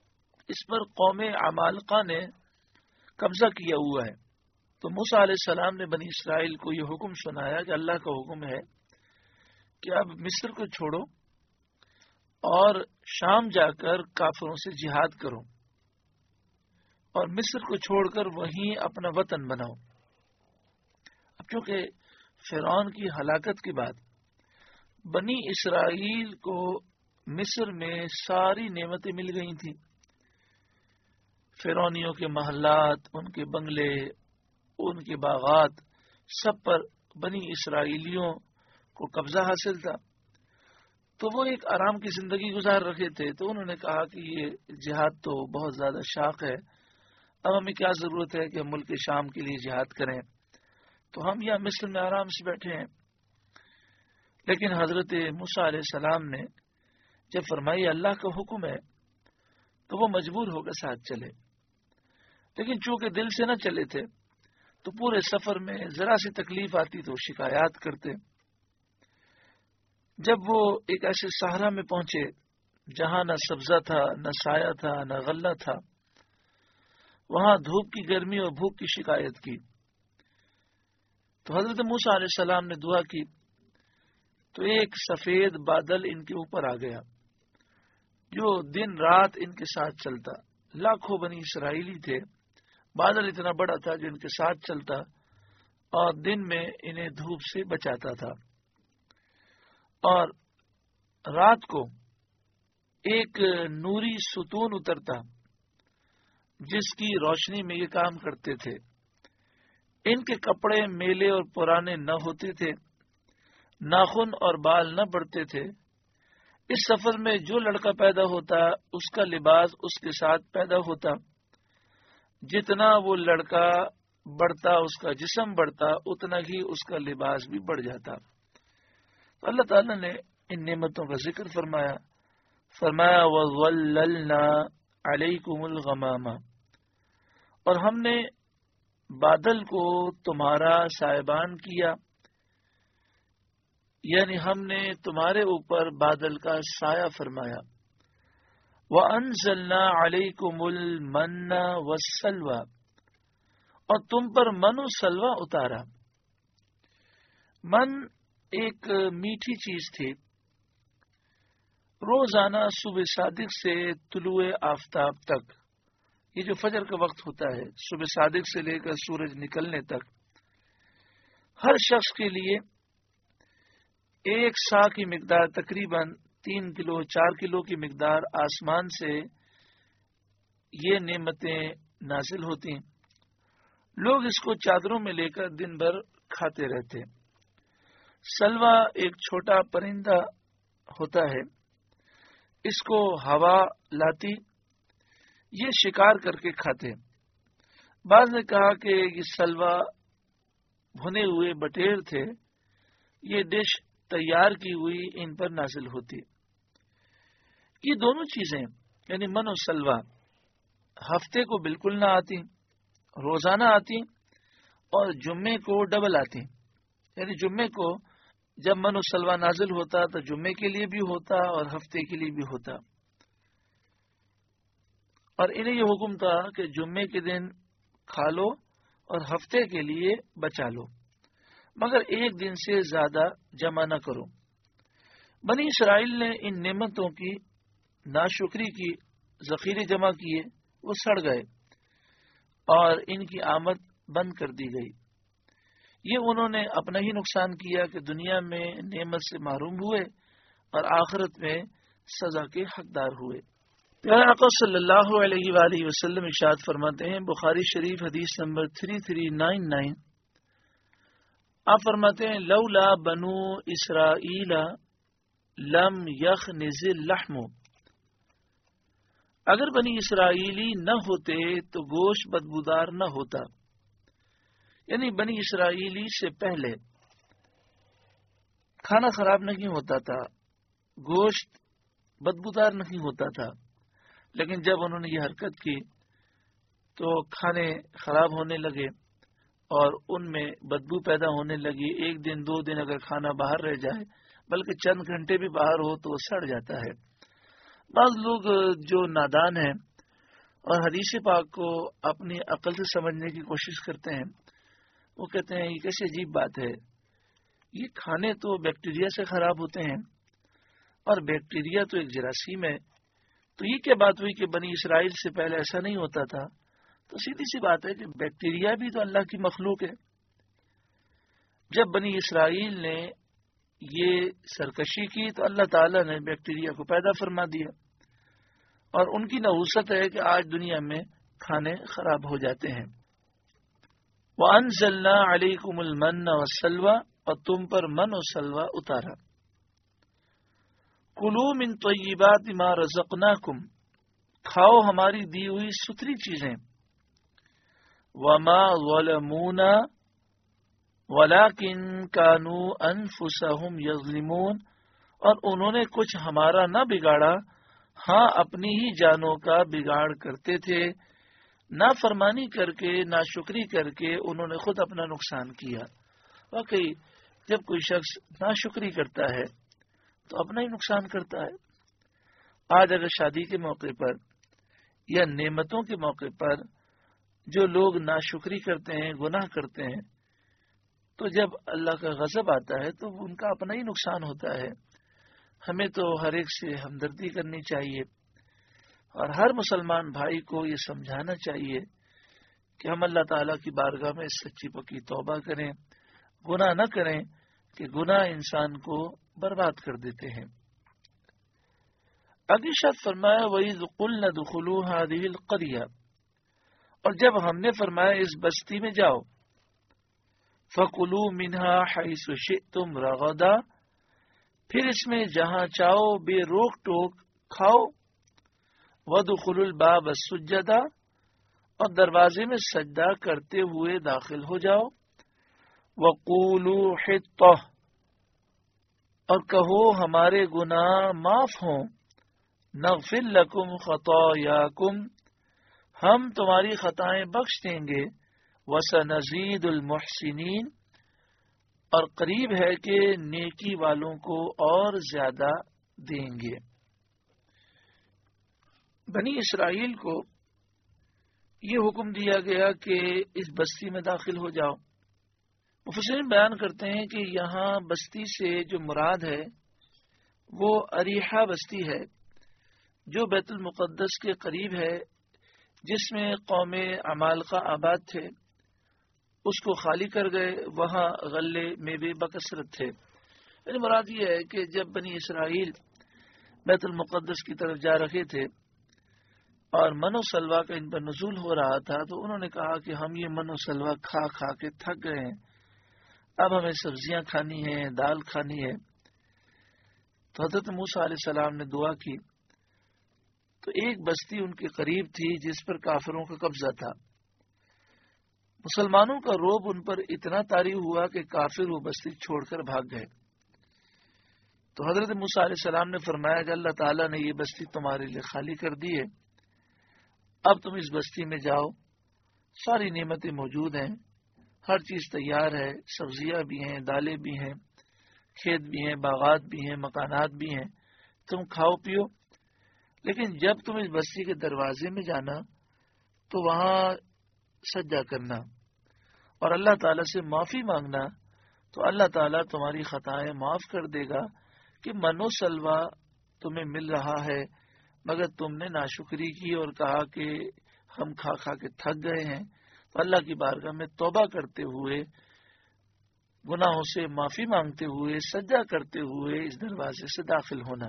اس پر قوم عمالقہ نے قبضہ کیا ہوا ہے۔ تو موسیٰ علیہ السلام نے بنی اسرائیل کو یہ حکم سنایا کہ اللہ کا حکم ہے کہ اب مصر کو چھوڑو اور شام جا کر کافروں سے جہاد کرو اور مصر کو چھوڑ کر وہیں اپنا وطن بناؤ۔ اب چونکہ فرعون کی ہلاکت کے بعد بنی اسرائیل کو مصر میں ساری نعمتیں مل گئی تھیں، فرعونیوں کے محلات، ان کے بنگلے، ان کے باغات، سب پر بنی اسرائیلیوں کو قبضہ حاصل تھا۔ تو وہ ایک آرام کی زندگی گزار رکھے تھے، تو انہوں نے کہا کہ یہ جہاد تو بہت زیادہ شاق ہے، اب ہمیں کیا ضرورت ہے کہ ہم ملک شام کے لیے جہاد کریں، تو ہم یہاں مصر میں آرام سے بیٹھے ہیں۔ لیکن حضرت موسیٰ علیہ السلام نے جب فرمائی اللہ کا حکم ہے تو وہ مجبور ہو کر ساتھ چلے، لیکن چونکہ دل سے نہ چلے تھے تو پورے سفر میں ذرا سی تکلیف آتی تو شکایات کرتے۔ جب وہ ایک ایسے صحرا میں پہنچے جہاں نہ سبزہ تھا، نہ سایہ تھا، نہ غلہ تھا، وہاں دھوپ کی گرمی اور بھوک کی شکایت کی، تو حضرت موسیٰ علیہ السلام نے دعا کی تو ایک سفید بادل ان کے اوپر آ گیا جو دن رات ان کے ساتھ چلتا۔ لاکھوں بنی اسرائیلی تھے، بادل اتنا بڑا تھا جو ان کے ساتھ چلتا اور دن میں انہیں دھوپ سے بچاتا تھا، اور رات کو ایک نوری ستون اترتا جس کی روشنی میں یہ کام کرتے تھے۔ ان کے کپڑے میلے اور پرانے نہ ہوتے تھے، ناخن اور بال نہ بڑھتے تھے۔ اس سفر میں جو لڑکا پیدا ہوتا اس کا لباس اس کے ساتھ پیدا ہوتا، جتنا وہ لڑکا بڑھتا اس کا جسم بڑھتا اتنا ہی اس کا لباس بھی بڑھ جاتا۔ تو اللہ تعالیٰ نے ان نعمتوں کا ذکر فرمایا فرمایا وَظَلَّلْنَا عَلَيْكُمُ الْغَمَامَ، اور ہم نے بادل کو تمہارا سائبان کیا، یعنی ہم نے تمہارے اوپر بادل کا سایہ فرمایا۔ وَأَنزَلْنَا عَلَيْكُمُ الْمَنَّ وَالسَّلْوَىٰ، اور تم پر من و سلوہ اتارا۔ من ایک میٹھی چیز تھی، روزانہ صبح صادق سے طلوع آفتاب تک، یہ جو فجر کا وقت ہوتا ہے صبح صادق سے لے کر سورج نکلنے تک، ہر شخص کے لیے ایک سا کی مقدار تقریباً تین کلو چار کلو کی مقدار آسمان سے یہ نعمتیں نازل ہوتی ہیں۔ لوگ اس کو چادروں میں لے کر دن بھر کھاتے رہتے۔ سلوا ایک چھوٹا پرندہ ہوتا ہے، اس کو ہوا لاتی، یہ شکار کر کے کھاتے۔ بعض نے کہا کہ یہ سلوا بھنے ہوئے بٹیر تھے، یہ ڈش تیار کی ہوئی ان پر نازل ہوتی۔ یہ دونوں چیزیں یعنی من و سلوا ہفتے کو بالکل نہ آتی، روزانہ آتی، اور جمعے کو ڈبل آتی، یعنی جمعے کو جب من و سلوا نازل ہوتا تو جمعے کے لیے بھی ہوتا اور ہفتے کے لیے بھی ہوتا، اور انہیں یہ حکم تھا کہ جمعے کے دن کھا لو اور ہفتے کے لیے بچا لو، مگر ایک دن سے زیادہ جمع نہ کرو۔ بنی اسرائیل نے ان نعمتوں کی ناشکری کی، ذخیرے جمع کیے، وہ سڑ گئے اور ان کی آمد بند کر دی گئی۔ یہ انہوں نے اپنا ہی نقصان کیا کہ دنیا میں نعمت سے محروم ہوئے اور آخرت میں سزا کے حقدار ہوئے۔ پیارے آقا صلی اللہ علیہ وآلہ وسلم ارشاد فرماتے ہیں، بخاری شریف حدیث نمبر تھری تھری نائن نائن، آپ فرماتے ہیں لولا بنو اسرائیل لم یخنز اللحم، اگر بنی اسرائیلی نہ ہوتے تو گوشت بدبودار نہ ہوتا، یعنی بنی اسرائیلی سے پہلے کھانا خراب نہیں ہوتا تھا، گوشت بدبودار نہیں ہوتا تھا، لیکن جب انہوں نے یہ حرکت کی تو کھانے خراب ہونے لگے اور ان میں بدبو پیدا ہونے لگی۔ ایک دن دو دن اگر کھانا باہر رہ جائے، بلکہ چند گھنٹے بھی باہر ہو تو وہ سڑ جاتا ہے۔ بعض لوگ جو نادان ہیں اور حدیث پاک کو اپنی عقل سے سمجھنے کی کوشش کرتے ہیں. وہ کہتے ہیں یہ کیسی عجیب بات ہے، یہ کھانے تو بیکٹیریا سے خراب ہوتے ہیں اور بیکٹیریا تو ایک جراثیم ہے، تو یہ کیا بات ہوئی کہ بنی اسرائیل سے پہلے ایسا نہیں ہوتا تھا؟ تو سیدھی سی بات ہے کہ بیکٹیریا بھی تو اللہ کی مخلوق ہے. جب بنی اسرائیل نے یہ سرکشی کی تو اللہ تعالیٰ نے بیکٹیریا کو پیدا فرما دیا، اور ان کی نحوست ہے کہ آج دنیا میں کھانے خراب ہو جاتے ہیں. وَأَنزَلْنَا عَلَيْكُمُ الْمَنَّ وَالسَّلْوَىٰ، اور تم پر من و سلوہ اتارا. کُلُوا مِن طَیِّبَاتِ مَا رَزَقْنَاکُمْ، کھاؤ ہماری دی ہوئی ستھری چیزیں. وَمَا ظَلَمُونَا وَلَٰكِن كَانُوا أَنفُسَهُمْ يَظْلِمُونَ، اور انہوں نے کچھ ہمارا نہ بگاڑا، ہاں اپنی ہی جانوں کا بگاڑ کرتے تھے. نافرمانی کر کے، ناشکری کر کے انہوں نے خود اپنا نقصان کیا. واقعی جب کوئی شخص ناشکری کرتا ہے تو اپنا ہی نقصان کرتا ہے. آج اگر شادی کے موقع پر یا نعمتوں کے موقع پر جو لوگ ناشکری کرتے ہیں، گناہ کرتے ہیں، تو جب اللہ کا غضب آتا ہے تو ان کا اپنا ہی نقصان ہوتا ہے. ہمیں تو ہر ایک سے ہمدردی کرنی چاہیے، اور ہر مسلمان بھائی کو یہ سمجھانا چاہیے کہ ہم اللہ تعالیٰ کی بارگاہ میں سچی پکی توبہ کریں، گناہ نہ کریں کہ گناہ انسان کو برباد کر دیتے ہیں. اگلی شرط فرمایا وَإِذْ قُلْنَا ادْخُلُوا هَٰذِهِ الْقَرْيَةَ، اور جب ہم نے فرمایا اس بستی میں جاؤ. فَكُلُوا مِنْهَا حَيْثُ شِئْتُمْ رَغَدًا، پھر اس میں جہاں چاہو بے روک ٹوک کھاؤ. وَادْخُلُوا الْبَابَ سُجَّدًا، اور دروازے میں سجدہ کرتے ہوئے داخل ہو جاؤ. وَقُولُوا حِطَّةٌ، اور کہو ہمارے گناہ معاف ہوں. نغفر لکم خطایاکم، ہم تمہاری خطائیں بخش دیں گے. وسنزید المحسنین، اور قریب ہے کہ نیکی والوں کو اور زیادہ دیں گے. بنی اسرائیل کو یہ حکم دیا گیا کہ اس بستی میں داخل ہو جاؤ. مفسرین بیان کرتے ہیں کہ یہاں بستی سے جو مراد ہے وہ اریحہ بستی ہے جو بیت المقدس کے قریب ہے، جس میں قوم عمالقہ آباد تھے. اس کو خالی کر گئے، وہاں غلے میوے بکثرت تھے. یعنی مراد یہ ہے کہ جب بنی اسرائیل بیت المقدس کی طرف جا رہے تھے اور من و سلوہ کا ان پر نزول ہو رہا تھا تو انہوں نے کہا کہ ہم یہ من و سلوہ کھا کھا کے تھک گئے ہیں، اب ہمیں سبزیاں کھانی ہیں، دال کھانی ہے. تو حضرت موسیٰ علیہ السلام نے دعا کی تو ایک بستی ان کے قریب تھی جس پر کافروں کا قبضہ تھا. مسلمانوں کا روب ان پر اتنا طاری ہوا کہ کافر وہ بستی چھوڑ کر بھاگ گئے. تو حضرت موسیٰ علیہ السلام نے فرمایا کہ اللہ تعالیٰ نے یہ بستی تمہارے لیے خالی کر دی ہے، اب تم اس بستی میں جاؤ، ساری نعمتیں موجود ہیں، ہر چیز تیار ہے، سبزیاں بھی ہیں، دالیں بھی ہیں، کھیت بھی ہیں، باغات بھی ہیں، مکانات بھی ہیں، تم کھاؤ پیو. لیکن جب تم اس بستی کے دروازے میں جانا تو وہاں سجدہ کرنا اور اللہ تعالیٰ سے معافی مانگنا، تو اللہ تعالیٰ تمہاری خطائیں معاف کر دے گا. کہ من و سلوہ تمہیں مل رہا ہے مگر تم نے ناشکری کی اور کہا کہ ہم کھا کھا کے تھک گئے ہیں. تو اللہ کی بارگاہ میں توبہ کرتے ہوئے، گناہوں سے معافی مانگتے ہوئے، سجدہ کرتے ہوئے اس دروازے سے داخل ہونا.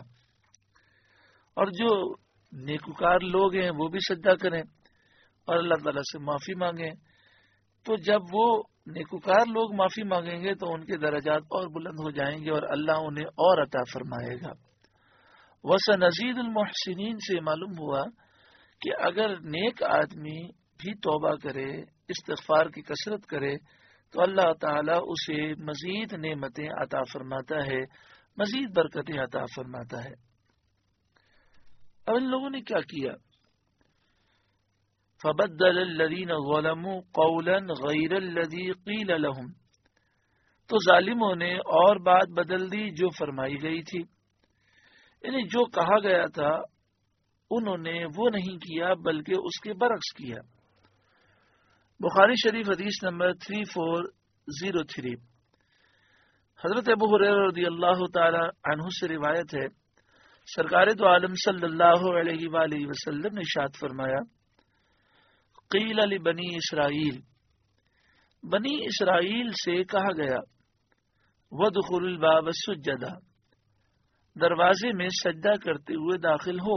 اور جو نیکوکار لوگ ہیں وہ بھی سجدہ کریں اور اللہ تعالیٰ سے معافی مانگیں. تو جب وہ نیکوکار لوگ معافی مانگیں گے تو ان کے درجات اور بلند ہو جائیں گے اور اللہ انہیں اور عطا فرمائے گا. وسنزید المحسنین سے معلوم ہوا کہ اگر نیک آدمی بھی توبہ کرے، استغفار کی کثرت کرے تو اللہ تعالیٰ اسے مزید نعمتیں عطا فرماتا ہے، مزید برکتیں عطا فرماتا ہے. اب ان لوگوں نے کیا کیا؟ فبدل الذین ظلموا قولا غیر الذی قیل لهم، تو ظالموں نے اور بات بدل دی جو فرمائی گئی تھی. یعنی جو کہا گیا تھا انہوں نے وہ نہیں کیا بلکہ اس کے برعکس کیا۔ بخاری شریف حدیث نمبر تین چار زیرو تین۔ حضرت ابو ہریرہ رضی اللہ تعالی عنہ سے روایت ہے، سرکار دو عالم صلی اللہ علیہ وآلہ وسلم نے ارشاد فرمایا، قیل لبنی اسرائیل، بنی اسرائیل سے کہا گیا، وادخلوا الباب سجدا، دروازے میں سجدہ کرتے ہوئے داخل ہو،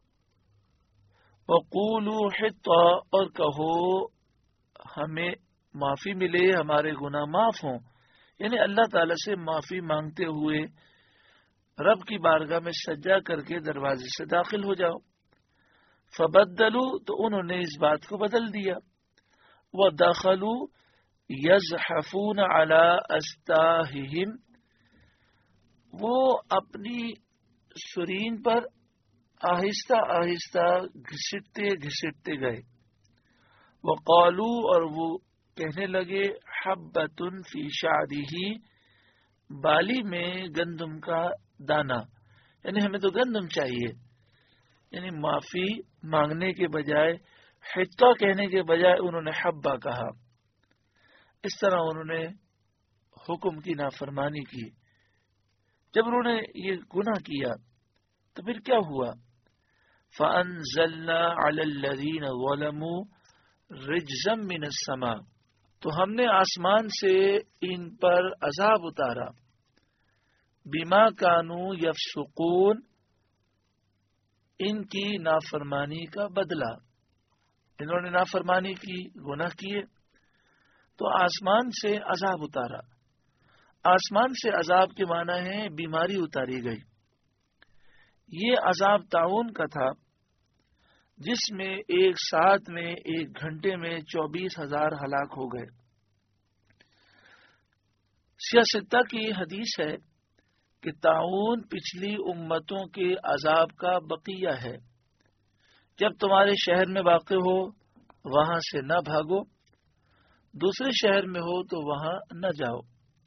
وقولوا حطہ، اور کہو ہمیں معافی ملے، ہمارے گناہ معاف ہوں، یعنی اللہ تعالی سے معافی مانگتے ہوئے رب کی بارگاہ میں سجدہ کر کے دروازے سے داخل ہو جاؤ۔ فبدلوا، تو انہوں نے اس بات کو بدل دیا، ودخلوا یزحفون علی استاہہم، وہ اپنی سرین پر آہستہ آہستہ گھسٹتے گھسٹتے گئے، وقالوا، اور وہ کہنے لگے، حبۃ فی شعرہ، بالی میں گندم کا دانا، یعنی ہمیں تو گندم چاہیے، یعنی معافی مانگنے کے بجائے، حطہ کہنے کے بجائے انہوں نے حبہ کہا۔ اس طرح انہوں نے حکم کی نافرمانی کی۔ جب انہوں نے یہ گناہ کیا تو پھر کیا ہوا؟ فَأَنزَلْنَا عَلَى الَّذِينَ ظَلَمُوا رِجْزًا مِّنَ السَّمَاءِ، تو ہم نے آسمان سے ان پر عذاب اتارا، بما کانوا یفسقون، ان کی نافرمانی کا بدلہ، انہوں نے نافرمانی کی، گناہ کیے تو آسمان سے عذاب اتارا۔ آسمان سے عذاب کے معنی ہے بیماری اتاری گئی۔ یہ عذاب طاعون کا تھا، جس میں ایک ساتھ میں ایک گھنٹے میں چوبیس ہزار ہلاک ہو گئے۔ سیاستہ کی حدیث ہے کہ طاعون پچھلی امتوں کے عذاب کا بقیہ ہے۔ جب تمہارے شہر میں واقع ہو وہاں سے نہ بھاگو، دوسرے شہر میں ہو تو وہاں نہ جاؤ۔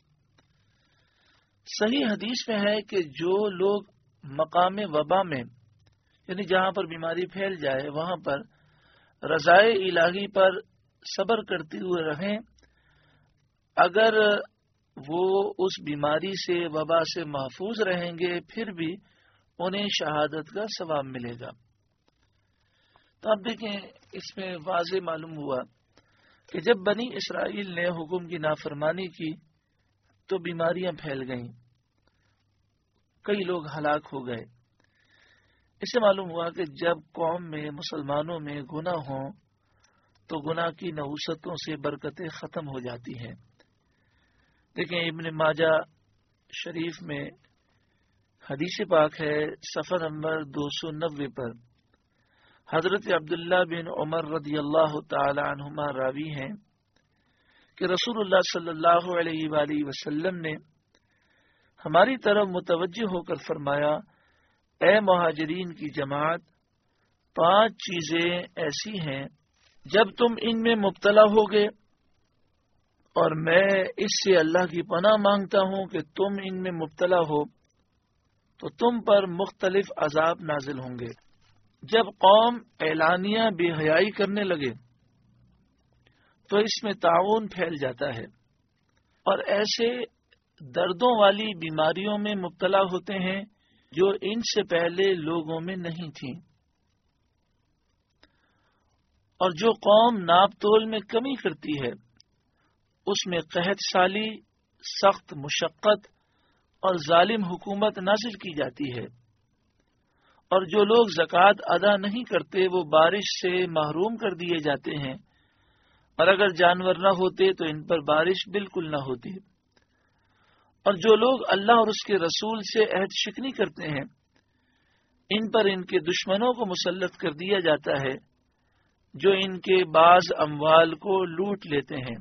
صحیح حدیث میں ہے کہ جو لوگ مقام وبا میں، یعنی جہاں پر بیماری پھیل جائے، وہاں پر رضائے الہی پر صبر کرتے ہوئے رہیں، اگر وہ اس بیماری سے، وبا سے محفوظ رہیں گے، پھر بھی انہیں شہادت کا ثواب ملے گا۔ تو آپ دیکھیں، اس میں واضح معلوم ہوا کہ جب بنی اسرائیل نے حکم کی نافرمانی کی تو بیماریاں پھیل گئیں، کئی لوگ ہلاک ہو گئے۔ اس سے معلوم ہوا کہ جب قوم میں، مسلمانوں میں گناہ ہوں تو گناہ کی نحوستوں سے برکتیں ختم ہو جاتی ہیں۔ دیکھیں ابن ماجہ شریف میں حدیث پاک ہے، صفحہ نمبر دو سو نوے پر، حضرت عبداللہ بن عمر رضی اللہ تعالی عنہما راوی ہیں کہ رسول اللہ صلی اللہ علیہ وآلہ وسلم نے ہماری طرف متوجہ ہو کر فرمایا، اے مہاجرین کی جماعت، پانچ چیزیں ایسی ہیں جب تم ان میں مبتلا ہوگے، اور میں اس سے اللہ کی پناہ مانگتا ہوں کہ تم ان میں مبتلا ہو تو تم پر مختلف عذاب نازل ہوں گے۔ جب قوم اعلانیہ بے حیائی کرنے لگے تو اس میں طاعون پھیل جاتا ہے، اور ایسے دردوں والی بیماریوں میں مبتلا ہوتے ہیں جو ان سے پہلے لوگوں میں نہیں تھیں۔ اور جو قوم ناپ تول میں کمی کرتی ہے اس میں قحط سالی، سخت مشقت اور ظالم حکومت نازل کی جاتی ہے، اور جو لوگ زکوٰۃ ادا نہیں کرتے وہ بارش سے محروم کر دیے جاتے ہیں، اور اگر جانور نہ ہوتے تو ان پر بارش بالکل نہ ہوتی، اور جو لوگ اللہ اور اس کے رسول سے عہد شکنی کرتے ہیں ان پر ان کے دشمنوں کو مسلط کر دیا جاتا ہے جو ان کے بعض اموال کو لوٹ لیتے ہیں،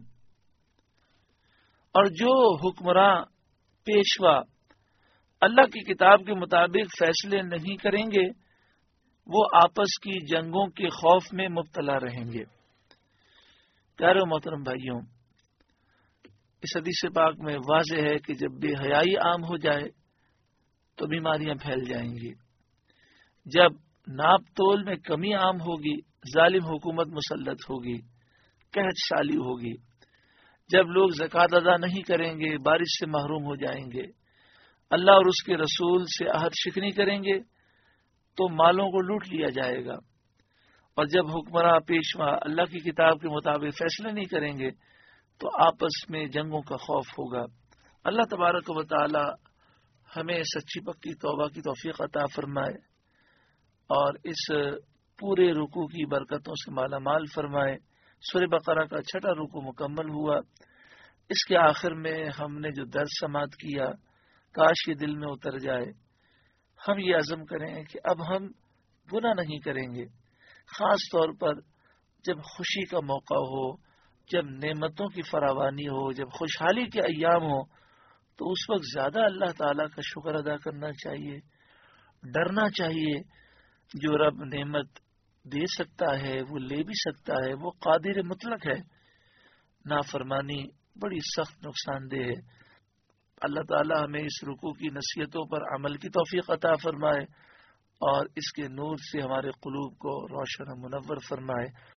اور جو حکمراں پیشوا اللہ کی کتاب کے مطابق فیصلے نہیں کریں گے وہ آپس کی جنگوں کے خوف میں مبتلا رہیں گے۔ پیارے محترم بھائیوں، اس حدیث پاک میں واضح ہے کہ جب بے حیائی عام ہو جائے تو بیماریاں پھیل جائیں گی، جب ناپ تول میں کمی عام ہوگی، ظالم حکومت مسلط ہوگی، قحط سالی ہوگی، جب لوگ زکوٰۃ ادا نہیں کریں گے بارش سے محروم ہو جائیں گے، اللہ اور اس کے رسول سے عہد شکنی کریں گے تو مالوں کو لوٹ لیا جائے گا، اور جب حکمراں پیشوا اللہ کی کتاب کے مطابق فیصلے نہیں کریں گے تو آپس میں جنگوں کا خوف ہوگا۔ اللہ تبارک و تعالی ہمیں سچی پکی توبہ کی توفیق عطا فرمائے اور اس پورے رکوع کی برکتوں سے مالا مال فرمائے۔ سورہ بقرہ کا چھٹا رکوع مکمل ہوا، اس کے آخر میں ہم نے جو درس سماعت کیا کاش یہ دل میں اتر جائے۔ ہم یہ عزم کریں کہ اب ہم گناہ نہیں کریں گے، خاص طور پر جب خوشی کا موقع ہو، جب نعمتوں کی فراوانی ہو، جب خوشحالی کے ایام ہو، تو اس وقت زیادہ اللہ تعالیٰ کا شکر ادا کرنا چاہیے، ڈرنا چاہیے۔ جو رب نعمت دے سکتا ہے وہ لے بھی سکتا ہے، وہ قادر مطلق ہے۔ نافرمانی بڑی سخت نقصان دہ ہے۔ اللہ تعالیٰ ہمیں اس رکوع کی نصیحتوں پر عمل کی توفیق عطا فرمائے اور اس کے نور سے ہمارے قلوب کو روشن و منور فرمائے۔